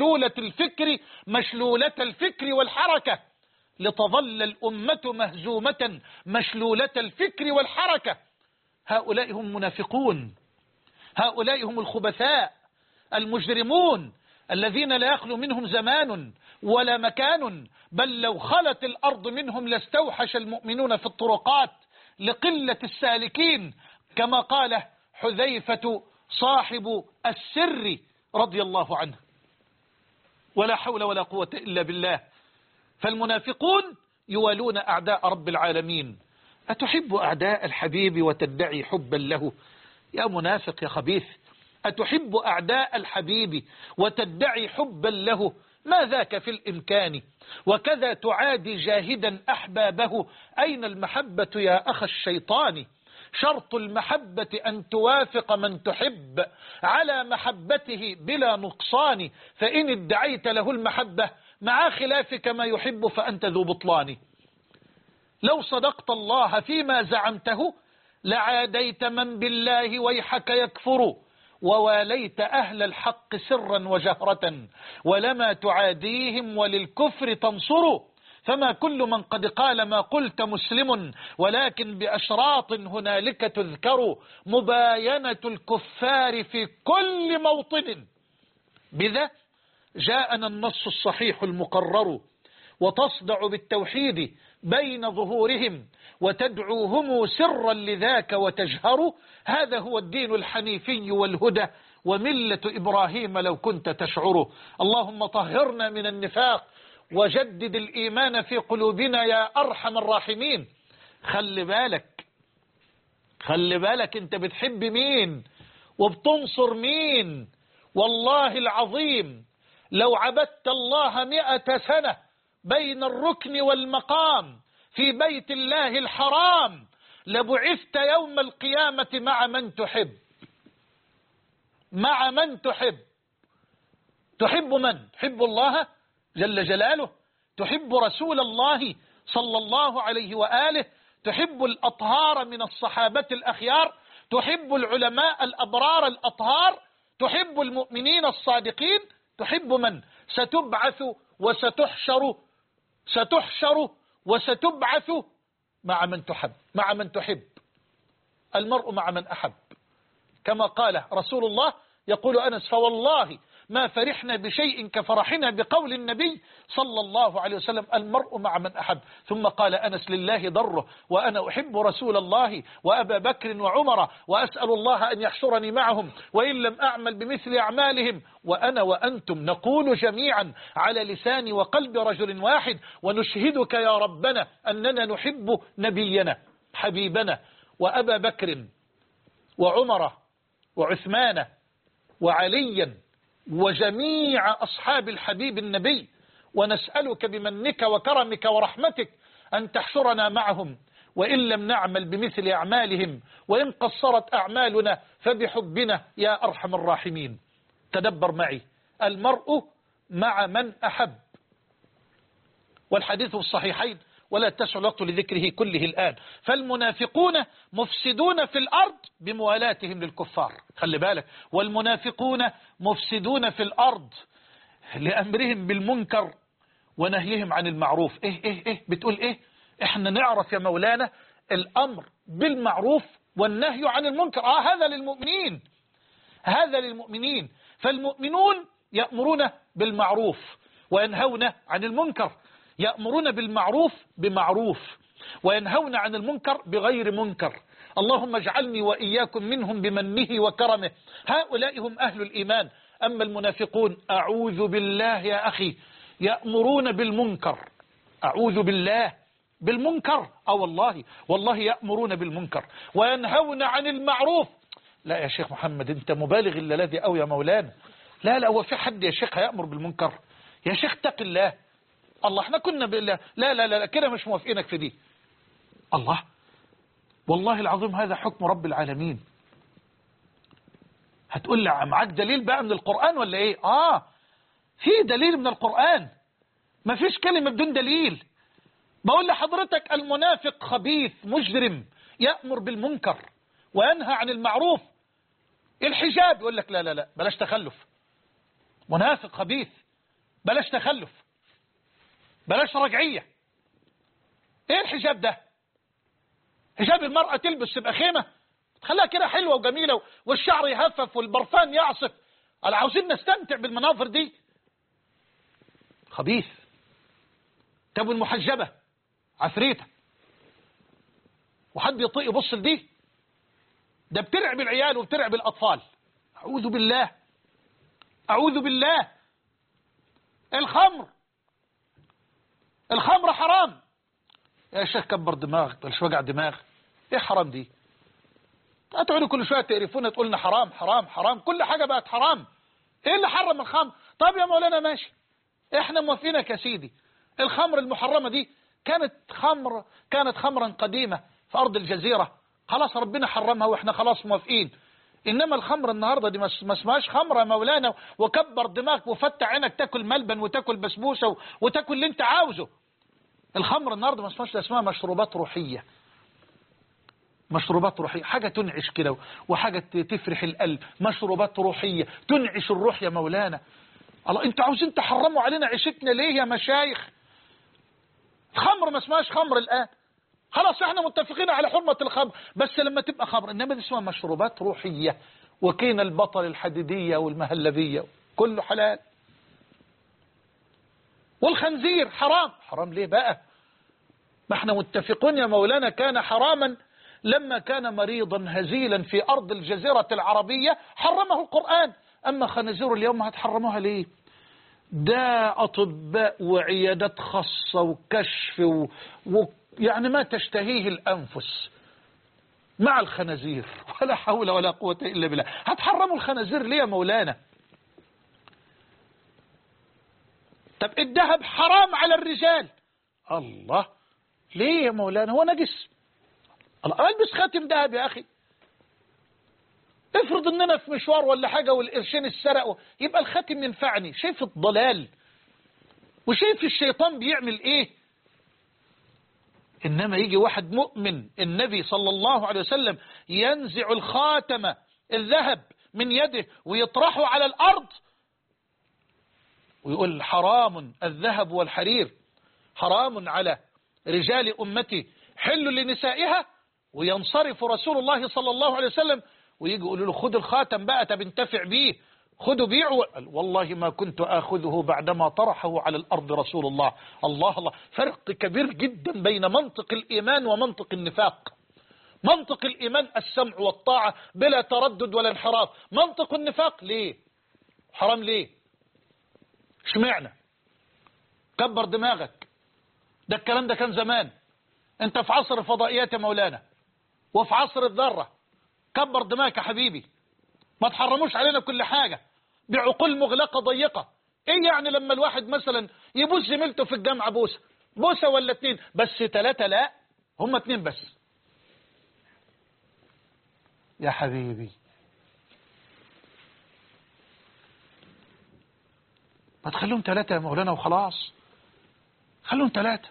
مشلولة الفكر والحركة، لتظل الأمة مهزومة مشلولة الفكر والحركة. هؤلاء هم منافقون، هؤلاء هم الخبثاء المجرمون الذين لا يخلو منهم زمان ولا مكان، بل لو خلت الأرض منهم لاستوحش المؤمنون في الطرقات لقلة السالكين، كما قال حذيفة صاحب السر رضي الله عنه. ولا حول ولا قوة إلا بالله. فالمنافقون يوالون أعداء رب العالمين. أتحب أعداء الحبيب وتدعي حبا له؟ يا منافق يا خبيث، أتحب أعداء الحبيب وتدعي حبا له؟ ما ذاك في الإمكان، وكذا تعادي جاهدا أحبابه. أين المحبة يا أخ الشيطان؟ شرط المحبة أن توافق من تحب على محبته بلا نقصان، فإن ادعيت له المحبة مع خلافك ما يحب فأنت ذو بطلان. لو صدقت الله فيما زعمته لعاديت من بالله ويحك يكفر، وواليت أهل الحق سرا وجهرة، ولما تعاديهم وللكفر تنصر. فما كل من قد قال ما قلت مسلم، ولكن بأشراط هنالك تذكر مباينة الكفار في كل موطن. بذا جاءنا النص الصحيح المقرر، وتصدع بالتوحيد بين ظهورهم وتدعوهم سرا لذاك وتجهر. هذا هو الدين الحنيفي والهدى، وملة إبراهيم لو كنت تشعره. اللهم طهرنا من النفاق وجدد الإيمان في قلوبنا يا أرحم الراحمين. خلي بالك انت بتحب مين وبتنصر مين. والله العظيم لو عبدت الله 100 سنة بين الركن والمقام في بيت الله الحرام لبعثت يوم القيامة مع من تحب. مع من تحب. تحب من؟ تحب الله جل جلاله، تحب رسول الله صلى الله عليه وآله، تحب الأطهار من الصحابة الأخيار، تحب العلماء الأبرار الأطهار، تحب المؤمنين الصادقين، تحب من؟ ستبعث ستحشر وستبعث مع من تحب. مع من تحب. المرء مع من أحب، كما قال رسول الله. يقول أنس: فوالله ما فرحنا بشيء كفرحنا بقول النبي صلى الله عليه وسلم: المرء مع من أحب. ثم قال أنس: لله ضره، وأنا أحب رسول الله وأبا بكر وعمر، وأسأل الله أن يحشرني معهم وإن لم أعمل بمثل أعمالهم. وأنا وأنتم نقول جميعا على لسان وقلب رجل واحد: ونشهدك يا ربنا أننا نحب نبينا حبيبنا وأبا بكر وعمر وعثمان وعليا وجميع أصحاب الحبيب النبي، ونسألك بمنك وكرمك ورحمتك أن تحشرنا معهم وإن لم نعمل بمثل أعمالهم، وإن قصرت أعمالنا فبحبنا يا أرحم الراحمين. تدبر معي: المرء مع من أحب. والحديث الصحيحين ولا تسع الوقت لذكره كله الآن. فالمنافقون مفسدون في الأرض بموالاتهم للكفار. خلي بالك: والمنافقون مفسدون في الأرض لأمرهم بالمنكر ونهيهم عن المعروف. إيه بتقول إيه؟ إحنا نعرف يا مولانا الأمر بالمعروف والنهي عن المنكر. هذا للمؤمنين، هذا للمؤمنين. فالمؤمنون يأمرون بالمعروف وينهون عن المنكر. يأمرون بالمعروف بمعروف وينهون عن المنكر بغير منكر. اللهم اجعلني وإياكم منهم بمنه وكرمه. هؤلاء هم أهل الإيمان. أما المنافقون أعوذ بالله يا أخي يأمرون بالمنكر. أعوذ بالله بالمنكر. والله يأمرون بالمنكر وينهون عن المعروف. لا يا شيخ محمد أنت مبالغ الذي أو يا مولانا. لا هو في حد يا شيخ هيأمر بالمنكر؟ يا شيخ اتق الله. الله احنا كنا بالله. لا كده مش موافقينك في دي. الله والله العظيم هذا حكم رب العالمين. هتقول لي معاك دليل بقى من القرآن ولا ايه؟ في دليل من القرآن، ما فيش كلمة بدون دليل. بقول لحضرتك المنافق خبيث مجرم يأمر بالمنكر وينهى عن المعروف. الحجاب يقول لك لا بلاش تخلف. منافق خبيث بلاش تخلف، بلاش رجعية. ايه الحجاب ده؟ حجاب المرأة تلبس تبقى خيمة، تخليها كده حلوة وجميلة والشعر يهفف والبرفان يعصف. عاوزين نستمتع بالمناظر دي. خبيث. طب المحجبة عفريتة، وحد يطيق يبص لدي؟ ده بترعب العيال وبترعب الأطفال. أعوذ بالله أعوذ بالله. الخمر حرام. يا شيخ كبر دماغك بلاش وجع دماغ. ايه حرام دي؟ هتقعدوا كل شويه تقرفونا تقولنا حرام حرام حرام. كل حاجه بقت حرام. ايه اللي حرم الخمر؟ طب يا مولانا ماشي، احنا موافقينك يا سيدي. الخمر المحرمه دي كانت خمرا قديمه في ارض الجزيره، خلاص ربنا حرمها واحنا خلاص موافقين. انما الخمر النهارده دي ما اسمهاش خمره يا مولانا. وكبر دماغك وفتح عينك تاكل ملبن وتاكل بسبوسه وتاكل اللي انت عاوزه. الخمر النهارده ما اسمها مشروبات روحيه. مشروبات روحيه حاجه تنعش كده وحاجه تفرح القلب. مشروبات روحيه تنعش الروح يا مولانا. الله انتوا عاوزين تحرموا علينا عيشتنا ليه يا مشايخ؟ الخمر ما اسمهاش خمر الان، خلاص احنا متفقين على حرمه الخمر، بس لما تبقى خمر. انما دي اسمها مشروبات روحيه. وكين البطل الحديديه والمهلبيه كله حلال. والخنزير حرام. حرام ليه بقى؟ ما احنا متفقون يا مولانا كان حراما لما كان مريضا هزيلا في أرض الجزيرة العربية حرمه القرآن. أما خنازير اليوم هتحرموها ليه؟ ده أطباء وعيادات خاصة وكشف يعني ما تشتهيه الأنفس مع الخنازير، ولا حول ولا قوة إلا بالله. هتحرموا الخنازير ليه يا مولانا؟ طب الذهب حرام على الرجال، الله ليه يا مولانا؟ هو نجس؟ الله البس خاتم ذهب يا أخي. افرض اننا في مشوار ولا حاجة والقرشين اتسرقوا، يبقى الخاتم ينفعني. شايف الضلال وشايف الشيطان بيعمل ايه؟ انما يجي واحد مؤمن، النبي صلى الله عليه وسلم ينزع الخاتم الذهب من يده ويطرحه على الارض ويقول حرام الذهب والحرير، حرام على رجال امتي، حل لنسائها. وينصرف رسول الله صلى الله عليه وسلم ويجي يقولوا له خد الخاتم بقى تنتفع بيه، خدوا بيعوا. والله ما كنت آخذه بعدما طرحه على الأرض رسول الله. الله الله، فرق كبير جدا بين منطق الإيمان ومنطق النفاق. منطق الإيمان السمع والطاعة بلا تردد ولا انحراف. منطق النفاق ليه حرام؟ ليه اشمعنى؟ كبر دماغك، ده الكلام ده كان زمان. انت في عصر الفضائيات يا مولانا وفي عصر الذرة. كبر دماغك يا حبيبي، ما تحرموش علينا كل حاجة بعقول مغلقة ضيقة. ايه يعني لما الواحد مثلا يبوس زميلته في الجامعة بوسة ولا 2 بس 3 لا، هم 2 بس يا حبيبي. ما تخلوهم 3 يا مولانا وخلاص، خلوهم 3.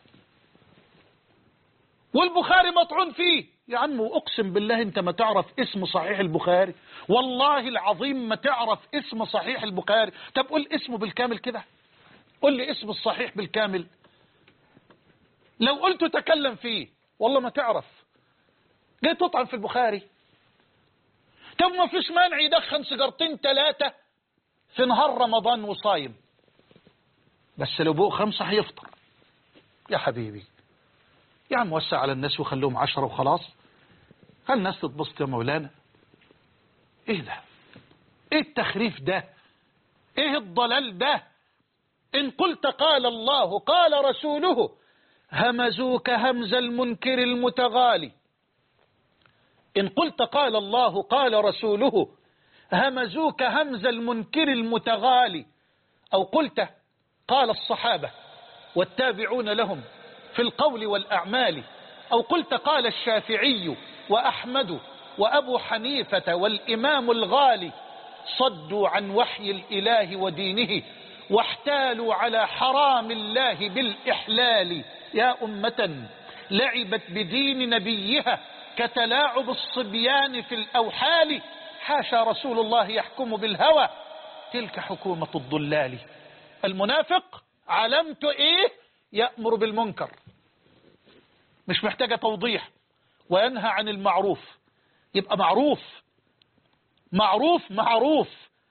والبخاري مطعون فيه يا عم، اقسم بالله انت ما تعرف اسم صحيح البخاري، والله العظيم ما تعرف اسم صحيح البخاري. طب قول اسمه بالكامل كده، قول لي اسم الصحيح بالكامل. لو قلت تكلم فيه والله ما تعرف. جاي تطعن في البخاري؟ طب ما فيش مانع يدخن سيجارتين 3 في نهار رمضان وصايم، بس لو بقوا 5 هيفطر يا حبيبي. يا عم وسع على الناس وخلوهم 10 وخلاص، خل الناس تتبسط يا مولانا. ايه ده؟ ايه التخريف ده؟ ايه الضلال ده؟ ان قلت قال الله قال رسوله همزوك همز المنكر المتغالي. ان قلت قال الله قال رسوله همزوك همز المنكر المتغالي، او قلت قال الصحابة والتابعون لهم في القول والأعمال، أو قلت قال الشافعي وأحمد وأبو حنيفة والإمام الغالي، صدوا عن وحي الإله ودينه واحتالوا على حرام الله بالإحلال. يا أمة لعبت بدين نبيها كتلاعب الصبيان في الأوحال، حاشا رسول الله يحكم بالهوى، تلك حكومة الضلال. المنافق علامته ايه؟ يأمر بالمنكر، مش محتاجة توضيح، وينهى عن المعروف. يبقى معروف معروف معروف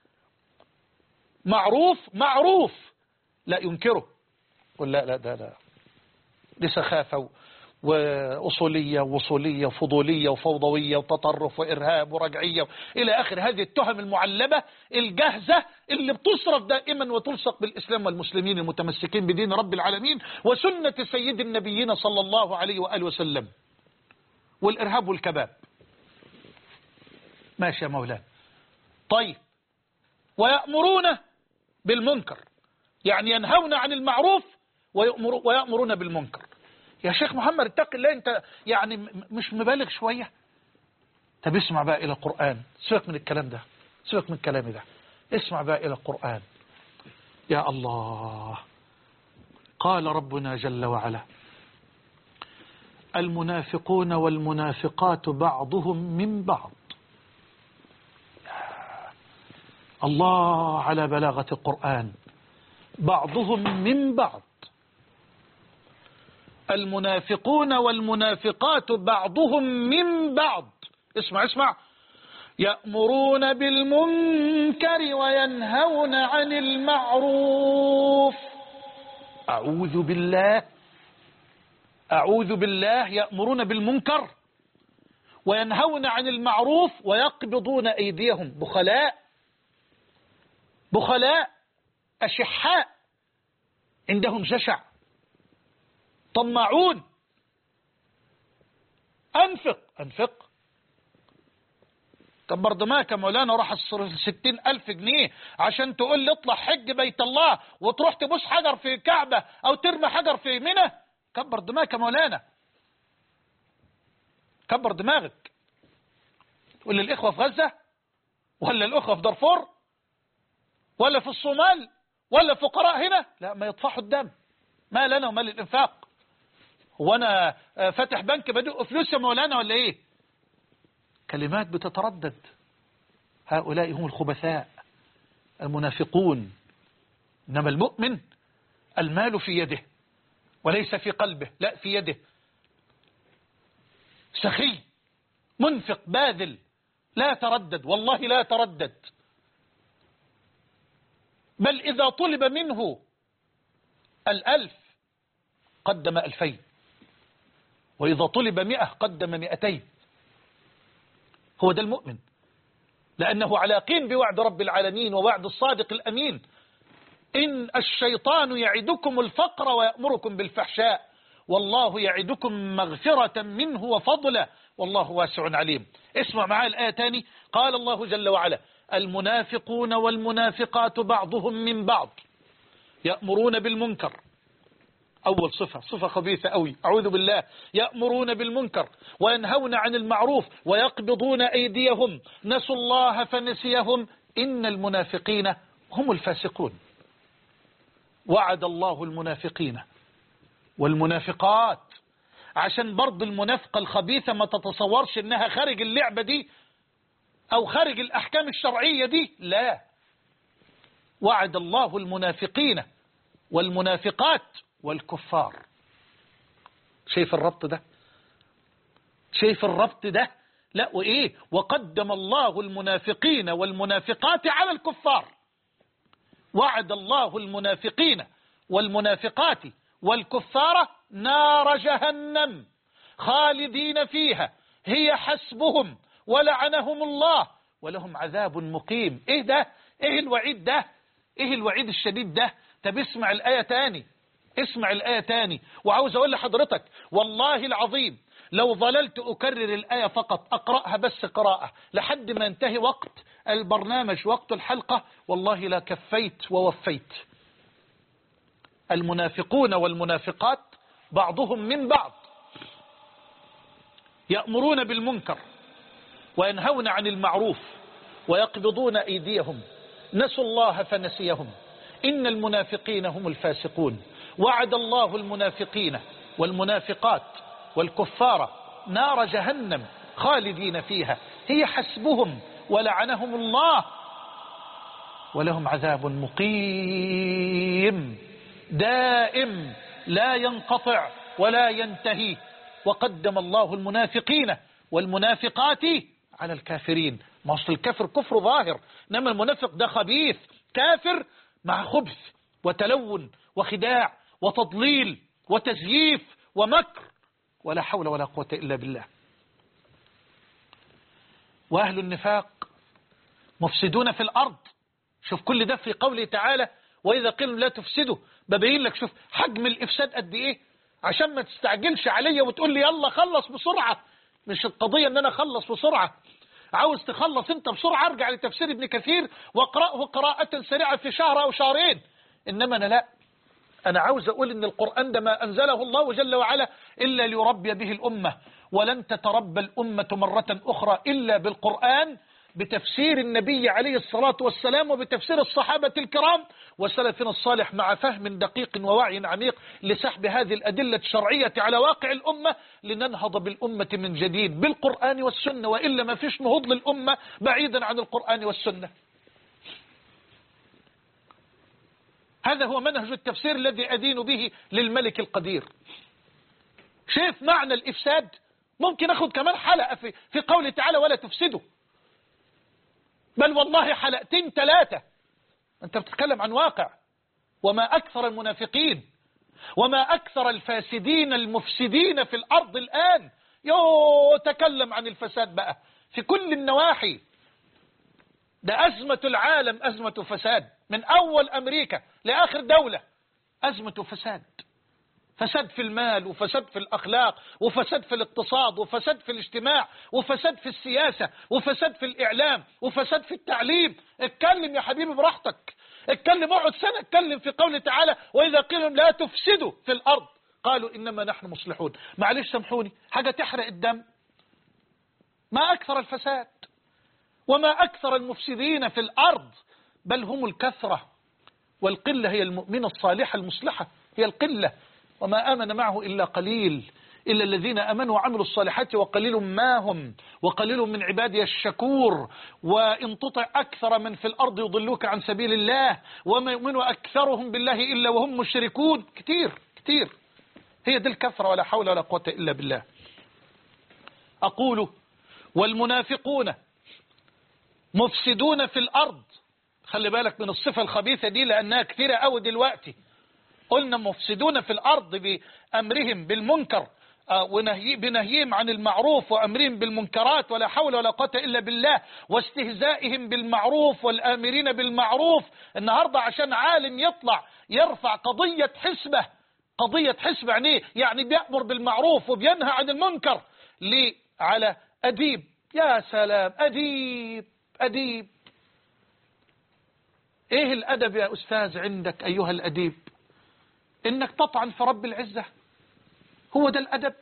معروف معروف، لا ينكره. قل لا لا لا، دي سخافة وأصولية ووصولية وفضولية وفوضوية وتطرف وإرهاب ورجعية إلى آخر هذه التهم المعلبة الجاهزة اللي بتصرف دائما وتلصق بالإسلام والمسلمين المتمسكين بدين رب العالمين وسنة سيد النبيين صلى الله عليه وآله وسلم. والإرهاب والكباب ماشي يا مولانا. طيب، ويأمرون بالمنكر، يعني ينهون عن المعروف ويأمرون بالمنكر. يا شيخ محمد اتق الله، انت يعني مش مبالغ شوية؟ طب اسمع بقى الى القرآن، سيبك من الكلام ده، سيبك من كلامي ده، اسمع بقى الى القرآن. يا الله، قال ربنا جل وعلا المنافقون والمنافقات بعضهم من بعض. الله على بلاغة القرآن، بعضهم من بعض. المنافقون والمنافقات بعضهم من بعض. اسمع اسمع، يأمرون بالمنكر وينهون عن المعروف. أعوذ بالله، أعوذ بالله، يأمرون بالمنكر وينهون عن المعروف ويقبضون أيديهم. بخلاء أشحاء عندهم جشع، طماعون. أنفق كبر دماغك يا مولانا، راح 60,000 جنيه عشان تقول لي اطلع حج بيت الله وتروح تبوس حجر في كعبة أو ترمي حجر في منى. كبر دماغك يا مولانا، كبر دماغك. تقول لي الإخوة في غزة ولا الإخوة في دارفور ولا في الصومال ولا فقراء هنا؟ لا، ما يطفحوا الدم. ما لنا وما للإنفاق؟ هو أنا فاتح بنك بدق فلوس يا مولانا ولا إيه؟ كلمات بتتردد. هؤلاء هم الخبثاء المنافقون. إنما المؤمن المال في يده وليس في قلبه، لا في يده. سخي منفق باذل، لا تردد، والله لا تردد. بل إذا طلب منه 1000 قدم 2000، وإذا طلب 100 قدم 200. هو ده المؤمن، لأنه على يقين بوعد رب العالمين ووعد الصادق الأمين. إن الشيطان يعدكم الفقر ويأمركم بالفحشاء والله يعدكم مغفرة منه وفضلا والله واسع عليم. اسمع معايا الآية تاني. قال الله جل وعلا: المنافقون والمنافقات بعضهم من بعض يأمرون بالمنكر. أول صفة خبيثة أوي، أعوذ بالله. يأمرون بالمنكر وينهون عن المعروف ويقبضون أيديهم نسوا الله فنسيهم إن المنافقين هم الفاسقون. وعد الله المنافقين والمنافقات، عشان برضو المنافقة الخبيثة ما تتصورش إنها خارج اللعبة دي أو خارج الأحكام الشرعية دي، لا. وعد الله المنافقين والمنافقات والكفار. شايف الربط ده؟ شايف الربط ده؟ لا، وإيه؟ وقدم الله المنافقين والمنافقات على الكفار. وعد الله المنافقين والمنافقات والكفار نار جهنم خالدين فيها هي حسبهم ولعنهم الله ولهم عذاب مقيم. ايه ده؟ ايه الوعيد ده؟ ايه الوعيد الشديد ده؟ طب اسمع الآية تاني، اسمع الآية تاني. وعاوز اقول لحضرتك والله العظيم لو ظللت أكرر الآية فقط، أقرأها بس قراءة لحد ما ينتهي وقت البرنامج، وقت الحلقة، والله لا كفيت ووفيت. المنافقون والمنافقات بعضهم من بعض يأمرون بالمنكر وينهون عن المعروف ويقبضون أيديهم نسوا الله فنسيهم إن المنافقين هم الفاسقون. وعد الله المنافقين والمنافقات والكفار نار جهنم خالدين فيها هي حسبهم ولعنهم الله ولهم عذاب مقيم دائم لا ينقطع ولا ينتهي. وقدم الله المنافقين والمنافقات على الكافرين. ما أصل الكافر كفر ظاهر، إنما المنافق ده خبيث كافر مع خبث وتلون وخداع وتضليل وتزييف ومكر ولا حول ولا قوة إلا بالله. وأهل النفاق مفسدون في الأرض. شوف كل ده في قوله تعالى: وإذا قيل لا تفسدوا. ببين لك شوف حجم الإفساد قد إيه، عشان ما تستعجلش عليا وتقول لي يلا خلص بسرعة. مش القضية ان انا اخلص بسرعة. عاوز تخلص انت بسرعة ارجع لتفسير ابن كثير واقرأه قراءة سريعة في شهر او شهرين. انما انا لا، انا عاوز اقول ان القرآن ده ما انزله الله جل وعلا الا ليربي به الامة، ولن تتربى الامة مرة اخرى الا بالقرآن، بتفسير النبي عليه الصلاة والسلام وبتفسير الصحابة الكرام وسلفنا الصالح مع فهم دقيق ووعي عميق لسحب هذه الأدلة الشرعية على واقع الأمة لننهض بالأمة من جديد بالقرآن والسنة، وإلا ما فيش نهوض للأمة بعيدا عن القرآن والسنة. هذا هو منهج التفسير الذي أدين به للملك القدير. شايف معنى الإفساد؟ ممكن أخذ كمان حلقة في قوله تعالى ولا تفسدوا، بل والله حلقتين 3. أنت بتتكلم عن واقع. وما أكثر المنافقين وما أكثر الفاسدين المفسدين في الأرض الآن تكلم عن الفساد بقى في كل النواحي. ده أزمة العالم، أزمة فساد، من أول أمريكا لآخر دولة أزمة فساد. فساد في المال، وفساد في الأخلاق، وفساد في الاقتصاد، وفساد في الاجتماع، وفساد في السياسة، وفساد في الإعلام، وفساد في التعليم. اتكلم يا حبيبي براحتك، اتكلم، اقعد سنة اتكلم في قوله تعالى وإذا قيل لهم لا تفسدوا في الأرض قالوا إنما نحن مصلحون. معلش سامحوني، حاجة تحرق الدم. ما أكثر الفساد وما أكثر المفسدين في الأرض، بل هم الكثرة، والقلة هي المؤمنة الصالحة المصلحة، هي القلة. وما آمن معه إلا قليل، إلا الذين آمنوا وعملوا الصالحات وقليل ما هم، وقليل من عبادي الشكور. وإن تطع أكثر من في الأرض يضلوك عن سبيل الله وما يؤمن أكثرهم بالله إلا وهم مشركون. كتير كتير، هي دي الكثرة، ولا حول ولا قوة إلا بالله. أقول والمنافقون مفسدون في الأرض. خلي بالك من الصفة الخبيثة دي لأنها كثيرة أوي دلوقتي. قلنا مفسدون في الأرض بأمرهم بالمنكر بنهيهم عن المعروف وأمرهم بالمنكرات، ولا حول ولا قوة إلا بالله، واستهزائهم بالمعروف والآمرين بالمعروف. النهاردة عشان عالم يطلع يرفع قضية حسبة، قضية حسبة يعني بيأمر بالمعروف وبينهى عن المنكر، ليه؟ على أديب. يا سلام، أديب أديب. إيه الأدب يا أستاذ عندك أيها الأديب؟ إنك تطعن في رب العزة؟ هو ده الأدب؟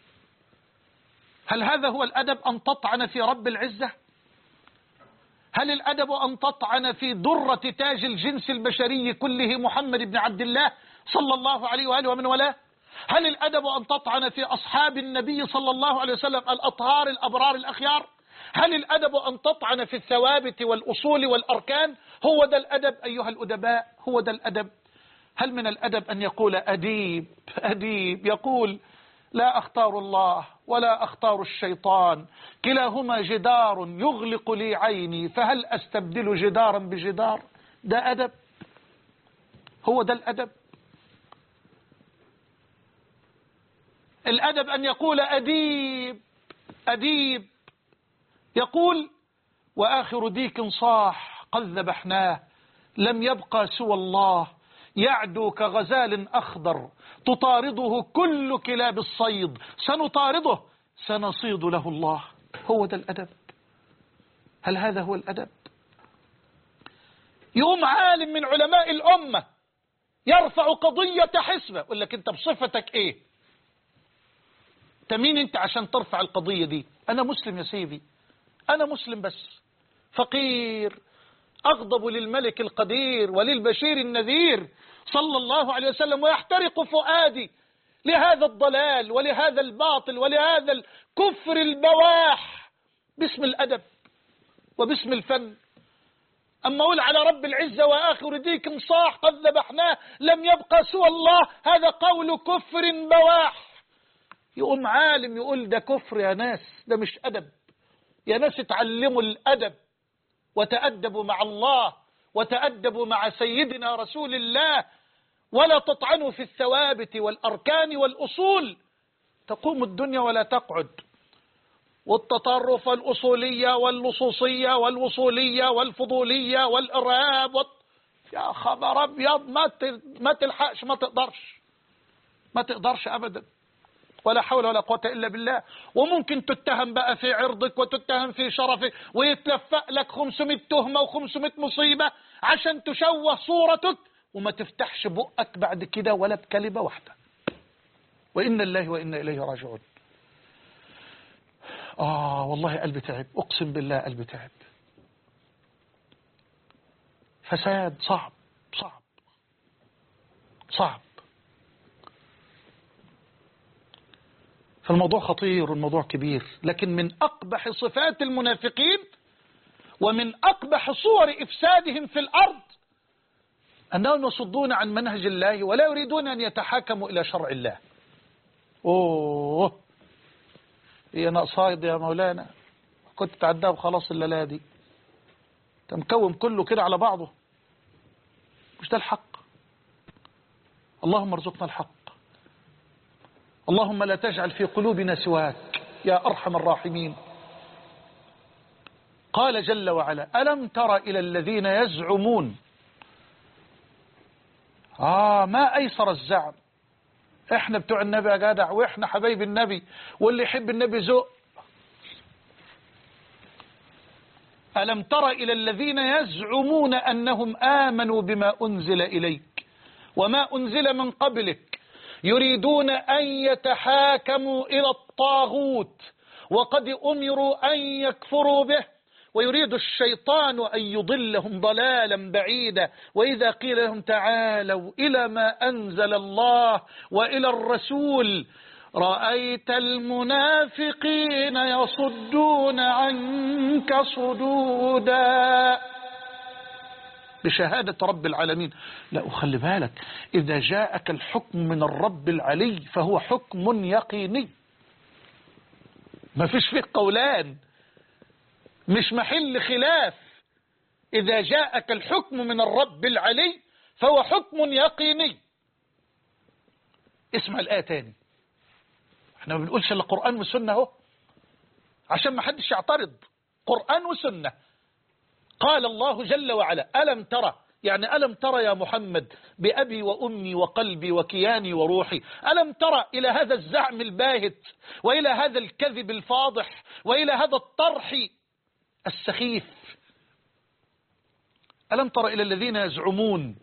هل هذا هو الأدب أن تطعن في رب العزة؟ هل الأدب أن تطعن في درة تاج الجنس البشري كله محمد بن عبد الله صلى الله عليه وآله ومن والاه؟ هل الأدب أن تطعن في أصحاب النبي صلى الله عليه وسلم الأطهار الأبرار الأخيار؟ هل الأدب أن تطعن في الثوابت والأصول والأركان؟ هو ده الأدب أيها الأدباء؟ هو ده الأدب؟ هل من الأدب أن يقول أديب أديب يقول لا أختار الله ولا أختار الشيطان، كلاهما جدار يغلق لي عيني، فهل أستبدل جدارا بجدار؟ ده أدب؟ هو ده الأدب؟ الأدب أن يقول أديب أديب يقول وآخر ديك صاح قد ذبحناه، لم يبقى سوى الله يعدو كغزال أخضر، تطارده كل كلاب الصيد، سنطارده سنصيد له الله. هو ده الأدب؟ هل هذا هو الأدب؟ يوم عالم من علماء الأمة يرفع قضية حسبة، يقول لك أنت بصفتك إيه؟ أنت مين أنت عشان ترفع القضية دي؟ أنا مسلم يا سيدي، أنا مسلم بس فقير أغضب للملك القدير وللبشير النذير صلى الله عليه وسلم، ويحترق فؤادي لهذا الضلال ولهذا الباطل ولهذا الكفر البواح باسم الأدب وباسم الفن. أما أقول على رب العزة وآخر ديك صاح قد ذبحناه لم يبقى سوى الله، هذا قول كفر بواح. يقوم عالم يقول ده كفر يا ناس، ده مش أدب. يا ناس اتعلموا الأدب وتأدبوا مع الله وتأدبوا مع سيدنا رسول الله، ولا تطعنوا في الثوابت والأركان والأصول، تقوم الدنيا ولا تقعد. والتطرف الأصولية واللصوصية والوصولية والفضولية والإرهاب يا خبر أبيض، ما تلحقش، ما تقدرش أبدا، ولا حول ولا قوة إلا بالله. وممكن تتهم بقى في عرضك وتتهم في شرفك ويتلفق لك 500 تهمة و500 مصيبة عشان تشوه صورتك، وما تفتحش بقك بعد كده ولا بكلمة واحدة. وإن الله وإنا إليه راجعون. والله قلبي تعب، أقسم بالله قلبي تعب. فساد صعب صعب صعب. فالموضوع خطير والموضوع كبير، لكن من أقبح صفات المنافقين ومن أقبح صور إفسادهم في الأرض أنهم يصدون عن منهج الله ولا يريدون أن يتحاكموا إلى شرع الله. هي نقصايد يا مولانا، كنت تعداه وخلاص الليلة دي، انت مكوم كله كده على بعضه، مش ده الحق. اللهم ارزقنا الحق، اللهم لا تجعل في قلوبنا سواك، يا أرحم الراحمين. قال جل وعلا: ألم تر إلى الذين يزعمون. ما أيسر الزعم. احنا بتوع النبي يا جدع، واحنا حبايب النبي، واللي يحب النبي ذوق. ألم تر إلى الذين يزعمون أنهم آمنوا بما أنزل إليك وما أنزل من قبلك يريدون أن يتحاكموا إلى الطاغوت وقد أمروا أن يكفروا به ويريد الشيطان أن يضلهم ضلالا بعيدا وإذا قيل لهم تعالوا إلى ما أنزل الله وإلى الرسول رأيت المنافقين يصدون عنك صدودا بشهادة رب العالمين. لا، وخلي بالك، إذا جاءك الحكم من الرب العلي فهو حكم يقيني، ما فيش فيه قولان، مش محل خلاف. إذا جاءك الحكم من الرب العلي فهو حكم يقيني. اسمع الآية تاني، احنا ما بنقولش الا قرآن وسنة اهو عشان ما حدش يعترض، قرآن وسنة. قال الله جل وعلا: ألم ترى، يعني ألم ترى يا محمد بأبي وأمي وقلبي وكياني وروحي، ألم ترى إلى هذا الزعم الباهت وإلى هذا الكذب الفاضح وإلى هذا الطرح السخيف؟ ألم ترى إلى الذين يزعمون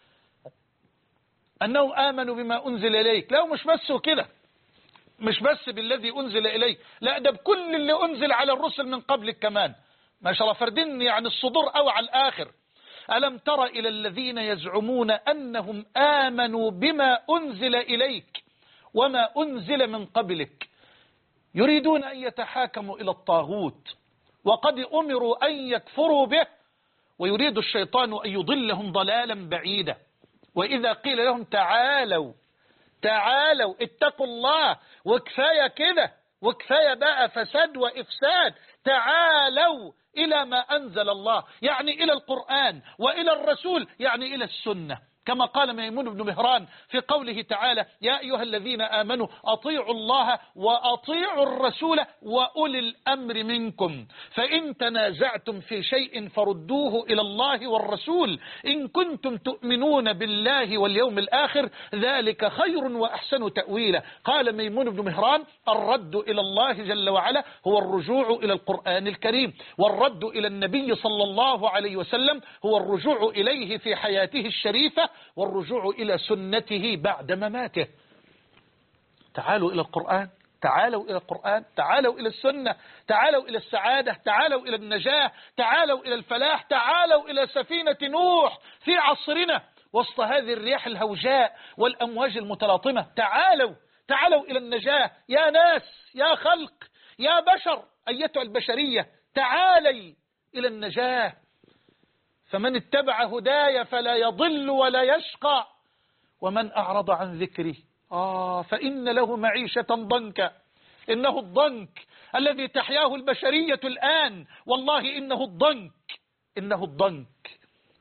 أنهم آمنوا بما أنزل إليك. لا، مش بس وكده، مش بس بالذي أنزل إليك، لا، ده بكل اللي أنزل على الرسل من قبلك كمان، ما شاء الله، فردين يعني الصدور أو على الآخر. ألم تر إلى الذين يزعمون أنهم آمنوا بما أنزل إليك وما أنزل من قبلك يريدون أن يتحاكموا إلى الطاغوت وقد أمروا أن يكفروا به ويريد الشيطان أن يضلهم ضلالا بعيدا وإذا قيل لهم تعالوا اتقوا الله، وكفاية كده، وكفاية بقى فساد وإفساد، تعالوا إلى ما أنزل الله، يعني إلى القرآن، وإلى الرسول، يعني إلى السنة، كما قال ميمون بن مهران في قوله تعالى: يا أيها الذين آمنوا أطيعوا الله وأطيعوا الرسول وأولي الأمر منكم فإن تنازعتم في شيء فردوه إلى الله والرسول إن كنتم تؤمنون بالله واليوم الآخر ذلك خير وأحسن تأويلا. قال ميمون بن مهران: الرد إلى الله جل وعلا هو الرجوع إلى القرآن الكريم، والرد إلى النبي صلى الله عليه وسلم هو الرجوع إليه في حياته الشريفة والرجوع إلى سنته بعد مماته. تعالوا إلى القرآن، تعالوا إلى القرآن، تعالوا إلى السنة، تعالوا إلى السعادة، تعالوا إلى النجاة، تعالوا إلى الفلاح، تعالوا إلى سفينة نوح في عصرنا وسط هذه الرياح الهوجاء والأمواج المتلاطمة. تعالوا إلى النجاة يا ناس، يا خلق، يا بشر، أيتها البشرية، تعالي إلى النجاة. فمن اتبع هداي فلا يضل ولا يشقى ومن أعرض عن ذكري فإن له معيشة ضنكا. إنه الضنك الذي تحياه البشرية الآن، والله إنه الضنك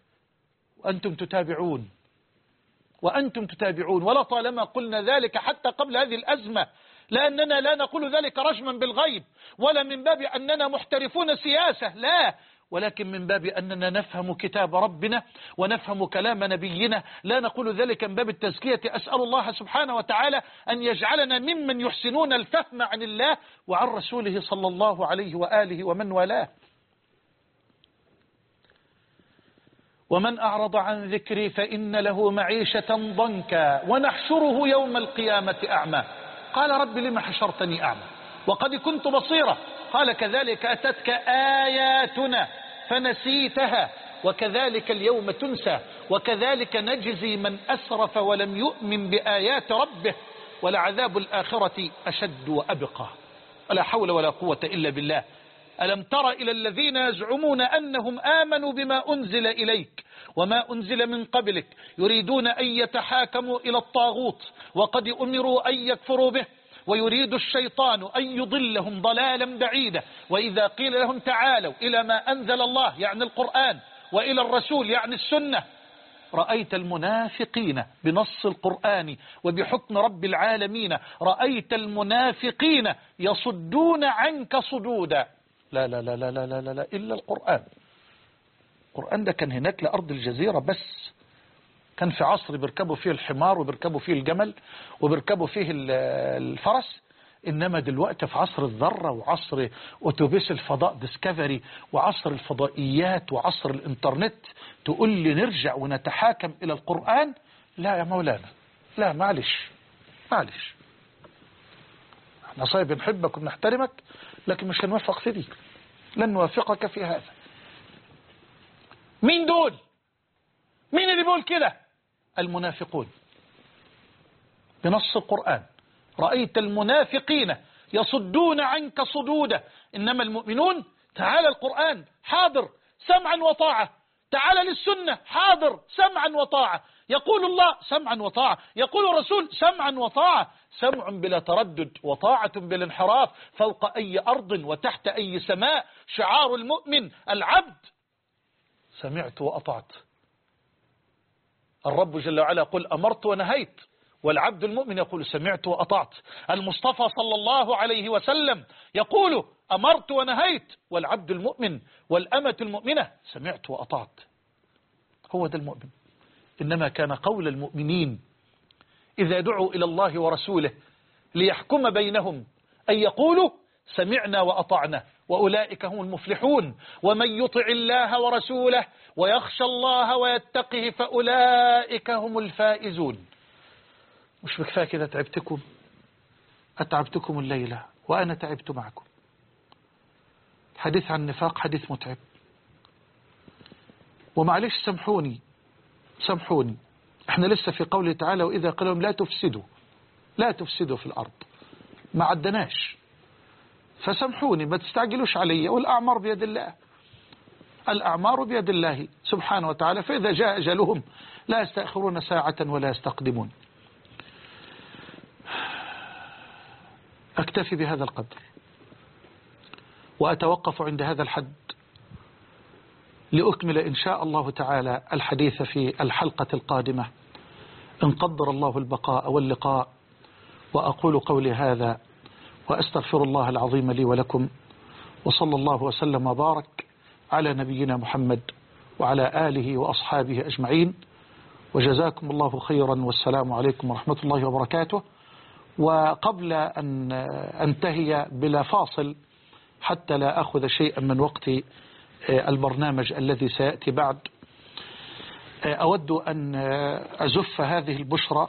وأنتم تتابعون ولطالما قلنا ذلك حتى قبل هذه الأزمة، لأننا لا نقول ذلك رجما بالغيب ولا من باب أننا محترفون سياسة، لا، ولكن من باب أننا نفهم كتاب ربنا ونفهم كلام نبينا، لا نقول ذلك من باب التزكية. أسأل الله سبحانه وتعالى أن يجعلنا ممن يحسنون الفهم عن الله وعن رسوله صلى الله عليه وآله ومن والاه. ومن أعرض عن ذكري فإن له معيشة ضنكا ونحشره يوم القيامة أعمى. قال رب لم حشرتني أعمى وقد كنت بصيرا قال كذلك أتتك آياتنا فنسيتها وكذلك اليوم تنسى وكذلك نجزي من أسرف ولم يؤمن بآيات ربه ولعذاب الآخرة أشد وأبقى. ولا حول ولا قوة إلا بالله. ألم تر إلى الذين يزعمون أنهم آمنوا بما أنزل إليك وما أنزل من قبلك يريدون أن يتحاكموا إلى الطاغوت وقد أمروا أن يكفروا به ويريد الشيطان أن يضلهم ضلالا بعيدا وإذا قيل لهم تعالوا إلى ما أنزل الله يعني القرآن وإلى الرسول يعني السنة رأيت المنافقين بنص القرآن وبحكم رب العالمين، رأيت المنافقين يصدون عنك صدودا. لا لا لا لا لا لا لا, لا إلا القرآن. القرآن ده كان هناك لأرض الجزيرة بس، كان في عصر بيركبوا فيه الحمار وبيركبوا فيه الجمل وبيركبوا فيه الفرس، إنما دلوقتي في عصر الذرة وعصر أتوبيس الفضاء ديسكفري وعصر الفضائيات وعصر الإنترنت، تقول لي نرجع ونتحاكم إلى القرآن؟ لا يا مولانا، لا، معلش احنا صحيح بنحبك وبنحترمك، لكن مش هنوافق في دي، لن نوافقك في هذا. مين دول؟ مين اللي بيقول كده؟ المنافقون بنص القرآن. رأيت المنافقين يصدون عنك صدودا، إنما المؤمنون. تعالى القرآن، حاضر سمعا وطاعة. تعالى للسنة، حاضر سمعا وطاعة. يقول الله سمعا وطاعة، يقول الرسول سمعا وطاعة. سمع بلا تردد وطاعة بلا انحراف، فوق أي أرض وتحت أي سماء. شعار المؤمن العبد سمعت وأطعت. الرب جل وعلا يقول أمرت ونهيت، والعبد المؤمن يقول سمعت وأطعت. المصطفى صلى الله عليه وسلم يقول أمرت ونهيت، والعبد المؤمن والأمة المؤمنة سمعت وأطعت. هو ده المؤمن. إنما كان قول المؤمنين إذا دعوا إلى الله ورسوله ليحكم بينهم أن يقولوا سمعنا وأطعنا، وأولئك هم المفلحون. ومن يطع الله ورسوله ويخشى الله ويتقه فأولئك هم الفائزون. مش بكفاية كده تعبتكم؟ أتعبتكم الليلة وأنا تعبت معكم. حديث عن النفاق حديث متعب، ومعلش سامحوني، احنا لسه في قوله تعالى وإذا قال لهم لا تفسدوا في الأرض، ما عدناش، فسامحوني ما تستعجلوش علي، والأعمار بيد الله، الأعمار بيد الله سبحانه وتعالى، فإذا جاء أجلهم لا يستأخرون ساعة ولا يستقدمون. أكتفي بهذا القدر وأتوقف عند هذا الحد، لأكمل إن شاء الله تعالى الحديث في الحلقة القادمة إن قدر الله البقاء واللقاء. وأقول قولي هذا وأستغفر الله العظيم لي ولكم، وصلى الله وسلم وبارك على نبينا محمد وعلى آله وأصحابه أجمعين، وجزاكم الله خيرا، والسلام عليكم ورحمة الله وبركاته. وقبل أن أنتهي بلا فاصل حتى لا أخذ شيئا من وقت البرنامج الذي سيأتي بعد، أود أن أزف هذه البشرى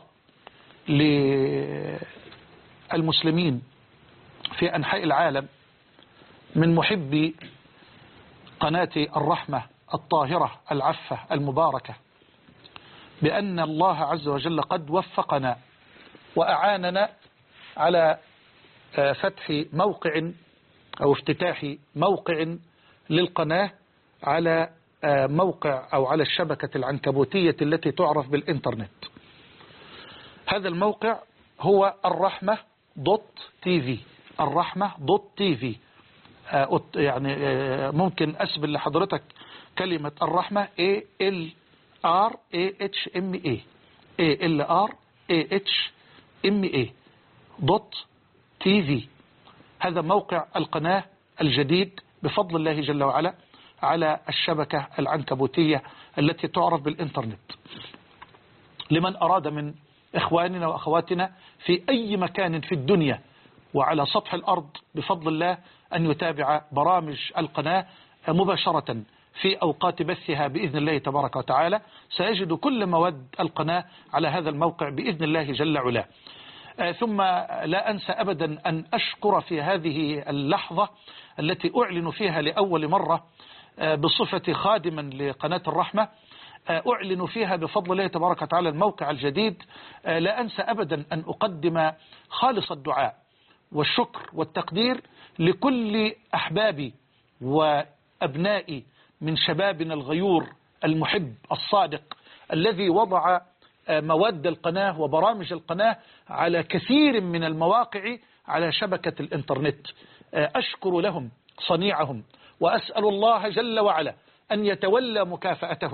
للمسلمين في أنحاء العالم من محبي قناة الرحمة الطاهرة العفة المباركة، بأن الله عز وجل قد وفقنا وأعاننا على فتح موقع أو افتتاح موقع للقناة على موقع أو على الشبكة العنكبوتية التي تعرف بالإنترنت. هذا الموقع هو الرحمة.tv، الرحمة.tv. يعني ممكن أسبل لحضرتك كلمة الرحمة ALRAHMA.tv. هذا موقع القناة الجديد بفضل الله جل وعلا على الشبكة العنكبوتية التي تعرف بالإنترنت، لمن أراد من إخواننا وأخواتنا في أي مكان في الدنيا وعلى سطح الأرض بفضل الله أن يتابع برامج القناة مباشرة في أوقات بثها بإذن الله تبارك وتعالى. سيجد كل مواد القناة على هذا الموقع بإذن الله جل وعلا. ثم لا أنسى أبدا أن أشكر في هذه اللحظة التي أعلن فيها لأول مرة بصفة خادما لقناة الرحمة، أعلن فيها بفضل الله تبارك وتعالى الموقع الجديد. لا أنسى أبدا أن أقدم خالص الدعاء والشكر والتقدير لكل أحبابي وأبنائي من شبابنا الغيور المحب الصادق الذي وضع مواد القناة وبرامج القناة على كثير من المواقع على شبكة الإنترنت. أشكر لهم صنيعهم، وأسأل الله جل وعلا أن يتولى مكافأتهم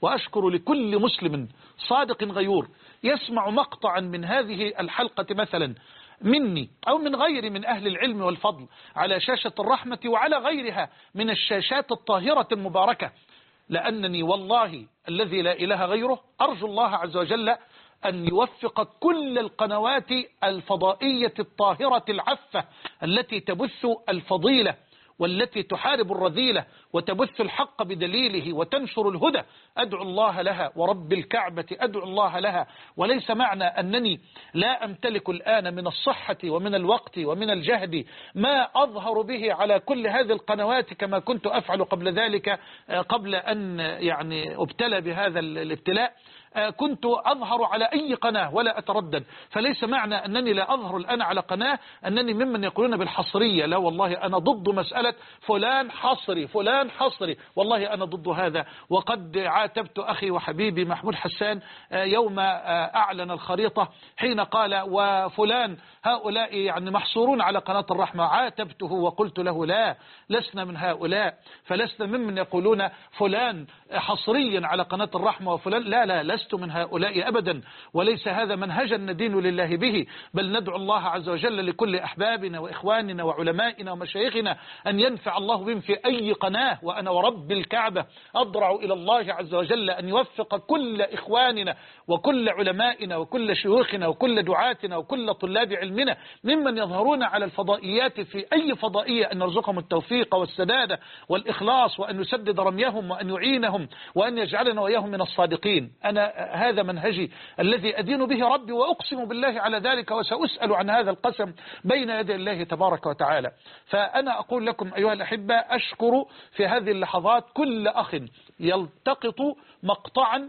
وأشكر لكل مسلم صادق غيور يسمع مقطعا من هذه الحلقة مثلا مني أو من غيري من أهل العلم والفضل على شاشة الرحمة وعلى غيرها من الشاشات الطاهرة المباركة، لأنني والله الذي لا إله غيره أرجو الله عز وجل أن يوفق كل القنوات الفضائية الطاهرة العفة التي تبث الفضيلة والتي تحارب الرذيلة وتبث الحق بدليله وتنشر الهدى. أدعو الله لها ورب الكعبة أدعو الله لها، وليس معنى أنني لا أمتلك الآن من الصحة ومن الوقت ومن الجهد ما أظهر به على كل هذه القنوات كما كنت أفعل قبل ذلك، قبل أن يعني ابتلى بهذا الابتلاء كنت أظهر على أي قناة ولا أتردد. فليس معنى أنني لا أظهر الآن على قناة أنني ممن يقولون بالحصرية، لا والله أنا ضد مسألة فلان حصري فلان حصري، والله أنا ضد هذا. وقد عاتبت أخي وحبيبي محمود حسان يوم أعلن الخريطة حين قال وفلان هؤلاء يعني محصورون على قناة الرحمة، عاتبته وقلت له لا، لسنا من هؤلاء، فلسنا ممن يقولون فلان حصريا على قناة الرحمة وفلان، لا لست من هؤلاء أبدا، وليس هذا منهجا ندين لله به، بل ندعو الله عز وجل لكل أحبابنا وإخواننا وعلمائنا ومشايخنا أن ينفع الله بهم في أي قناة. وأنا ورب الكعبة أضرع إلى الله عز وجل أن يوفق كل إخواننا وكل علمائنا وكل شيوخنا وكل دعاتنا وكل طلاب علمنا ممن يظهرون على الفضائيات في أي فضائية أن يرزقهم التوفيق والسداد والإخلاص، وأن يسدد رميهم وأن يعينهم وأن يجعلنا وإياهم من الصادقين. أنا هذا منهجي الذي أدين به ربي، وأقسم بالله على ذلك وسأسأل عن هذا القسم بين يدي الله تبارك وتعالى. فأنا أقول لكم أيها الأحبة أشكر في هذه اللحظات كل أخ يلتقط مقطعا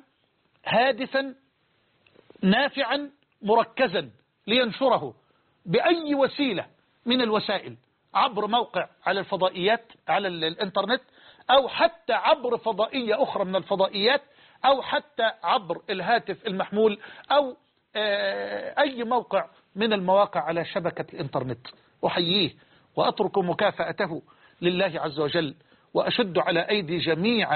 هادفا نافعا مركزا لينشره بأي وسيلة من الوسائل، عبر موقع على الفضائيات على الانترنت، أو حتى عبر فضائية أخرى من الفضائيات، أو حتى عبر الهاتف المحمول، أو أي موقع من المواقع على شبكة الانترنت. أحييه وأترك مكافأته لله عز وجل، وأشد على أيدي جميع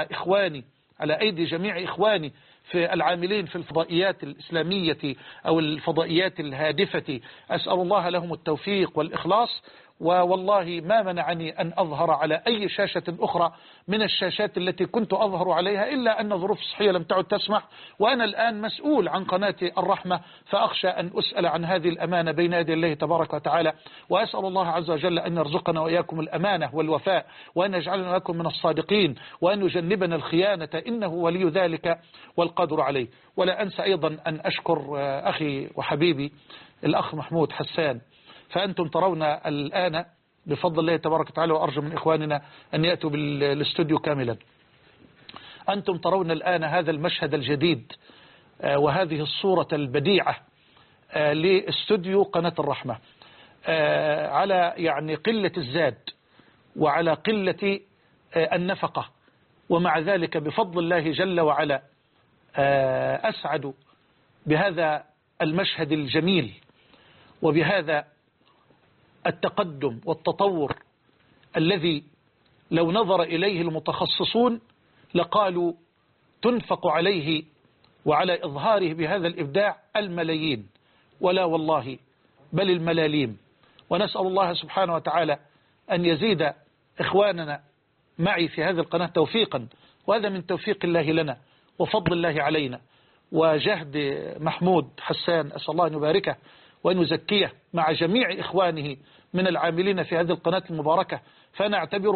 إخواني في العاملين في الفضائيات الإسلامية أو الفضائيات الهادفة، أسأل الله لهم التوفيق والإخلاص. والله ما منعني أن أظهر على أي شاشة أخرى من الشاشات التي كنت أظهر عليها إلا أن ظروف صحية لم تعد تسمح، وأنا الآن مسؤول عن قناة الرحمة، فأخشى أن أسأل عن هذه الأمانة بين يدي الله تبارك وتعالى. وأسأل الله عز وجل أن يرزقنا وإياكم الأمانة والوفاء، وأن يجعلنا وإياكم من الصادقين، وأن يجنبنا الخيانة، إنه ولي ذلك والقادر عليه. ولا أنسى أيضا أن أشكر أخي وحبيبي الأخ محمود حسان، فأنتم ترون الآن بفضل الله تبارك وتعالى، وأرجو من إخواننا أن يأتوا بالاستوديو كاملا. أنتم ترون الآن هذا المشهد الجديد وهذه الصورة البديعة لاستوديو قناة الرحمة، على يعني قلة الزاد وعلى قلة النفقة، ومع ذلك بفضل الله جل وعلا أسعد بهذا المشهد الجميل وبهذا التقدم والتطور الذي لو نظر إليه المتخصصون لقالوا تنفق عليه وعلى إظهاره بهذا الإبداع الملايين، ولا والله بل الملاليم. ونسأل الله سبحانه وتعالى أن يزيد إخواننا معي في هذه القناة توفيقا، وهذا من توفيق الله لنا وفضل الله علينا وجهد محمود حسان، أسأل الله أن يباركه وأن يزكيه مع جميع إخوانه من العاملين في هذه القناة المباركة. فأنا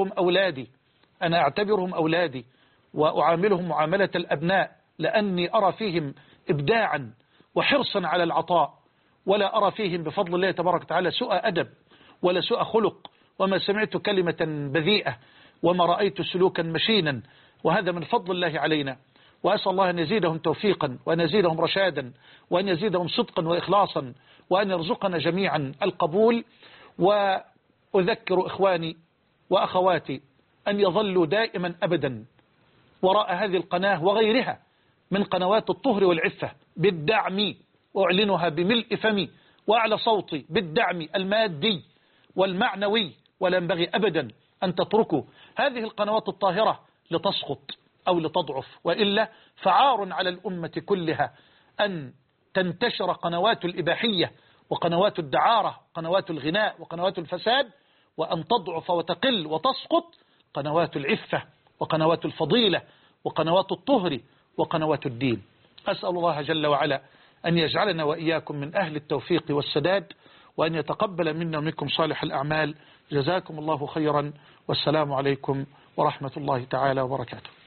أعتبرهم أولادي وأعاملهم معاملة الأبناء، لأني أرى فيهم إبداعا وحرصا على العطاء، ولا أرى فيهم بفضل الله تبارك وتعالى سوء أدب ولا سوء خلق، وما سمعت كلمة بذيئة وما رأيت سلوكا مشينا، وهذا من فضل الله علينا. وأسأل الله أن يزيدهم توفيقا وأن يزيدهم رشادا وأن يزيدهم صدقا وإخلاصا، وأن يرزقنا جميعا القبول. وأذكر إخواني وأخواتي أن يظلوا دائما أبدا وراء هذه القناة وغيرها من قنوات الطهر والعفة بالدعم، وأعلنها بملء فمي وأعلى صوتي بالدعم المادي والمعنوي، ولا ينبغي أبدا أن تتركوا هذه القنوات الطاهرة لتسقط أو لتضعف، وإلا فعار على الأمة كلها أن تنتشر قنوات الإباحية وقنوات الدعارة وقنوات الغناء وقنوات الفساد، وأن تضعف وتقل وتسقط قنوات العفة وقنوات الفضيلة وقنوات الطهر وقنوات الدين. أسأل الله جل وعلا أن يجعلنا وإياكم من أهل التوفيق والسداد، وأن يتقبل منا ومنكم صالح الأعمال. جزاكم الله خيرا، والسلام عليكم ورحمة الله تعالى وبركاته.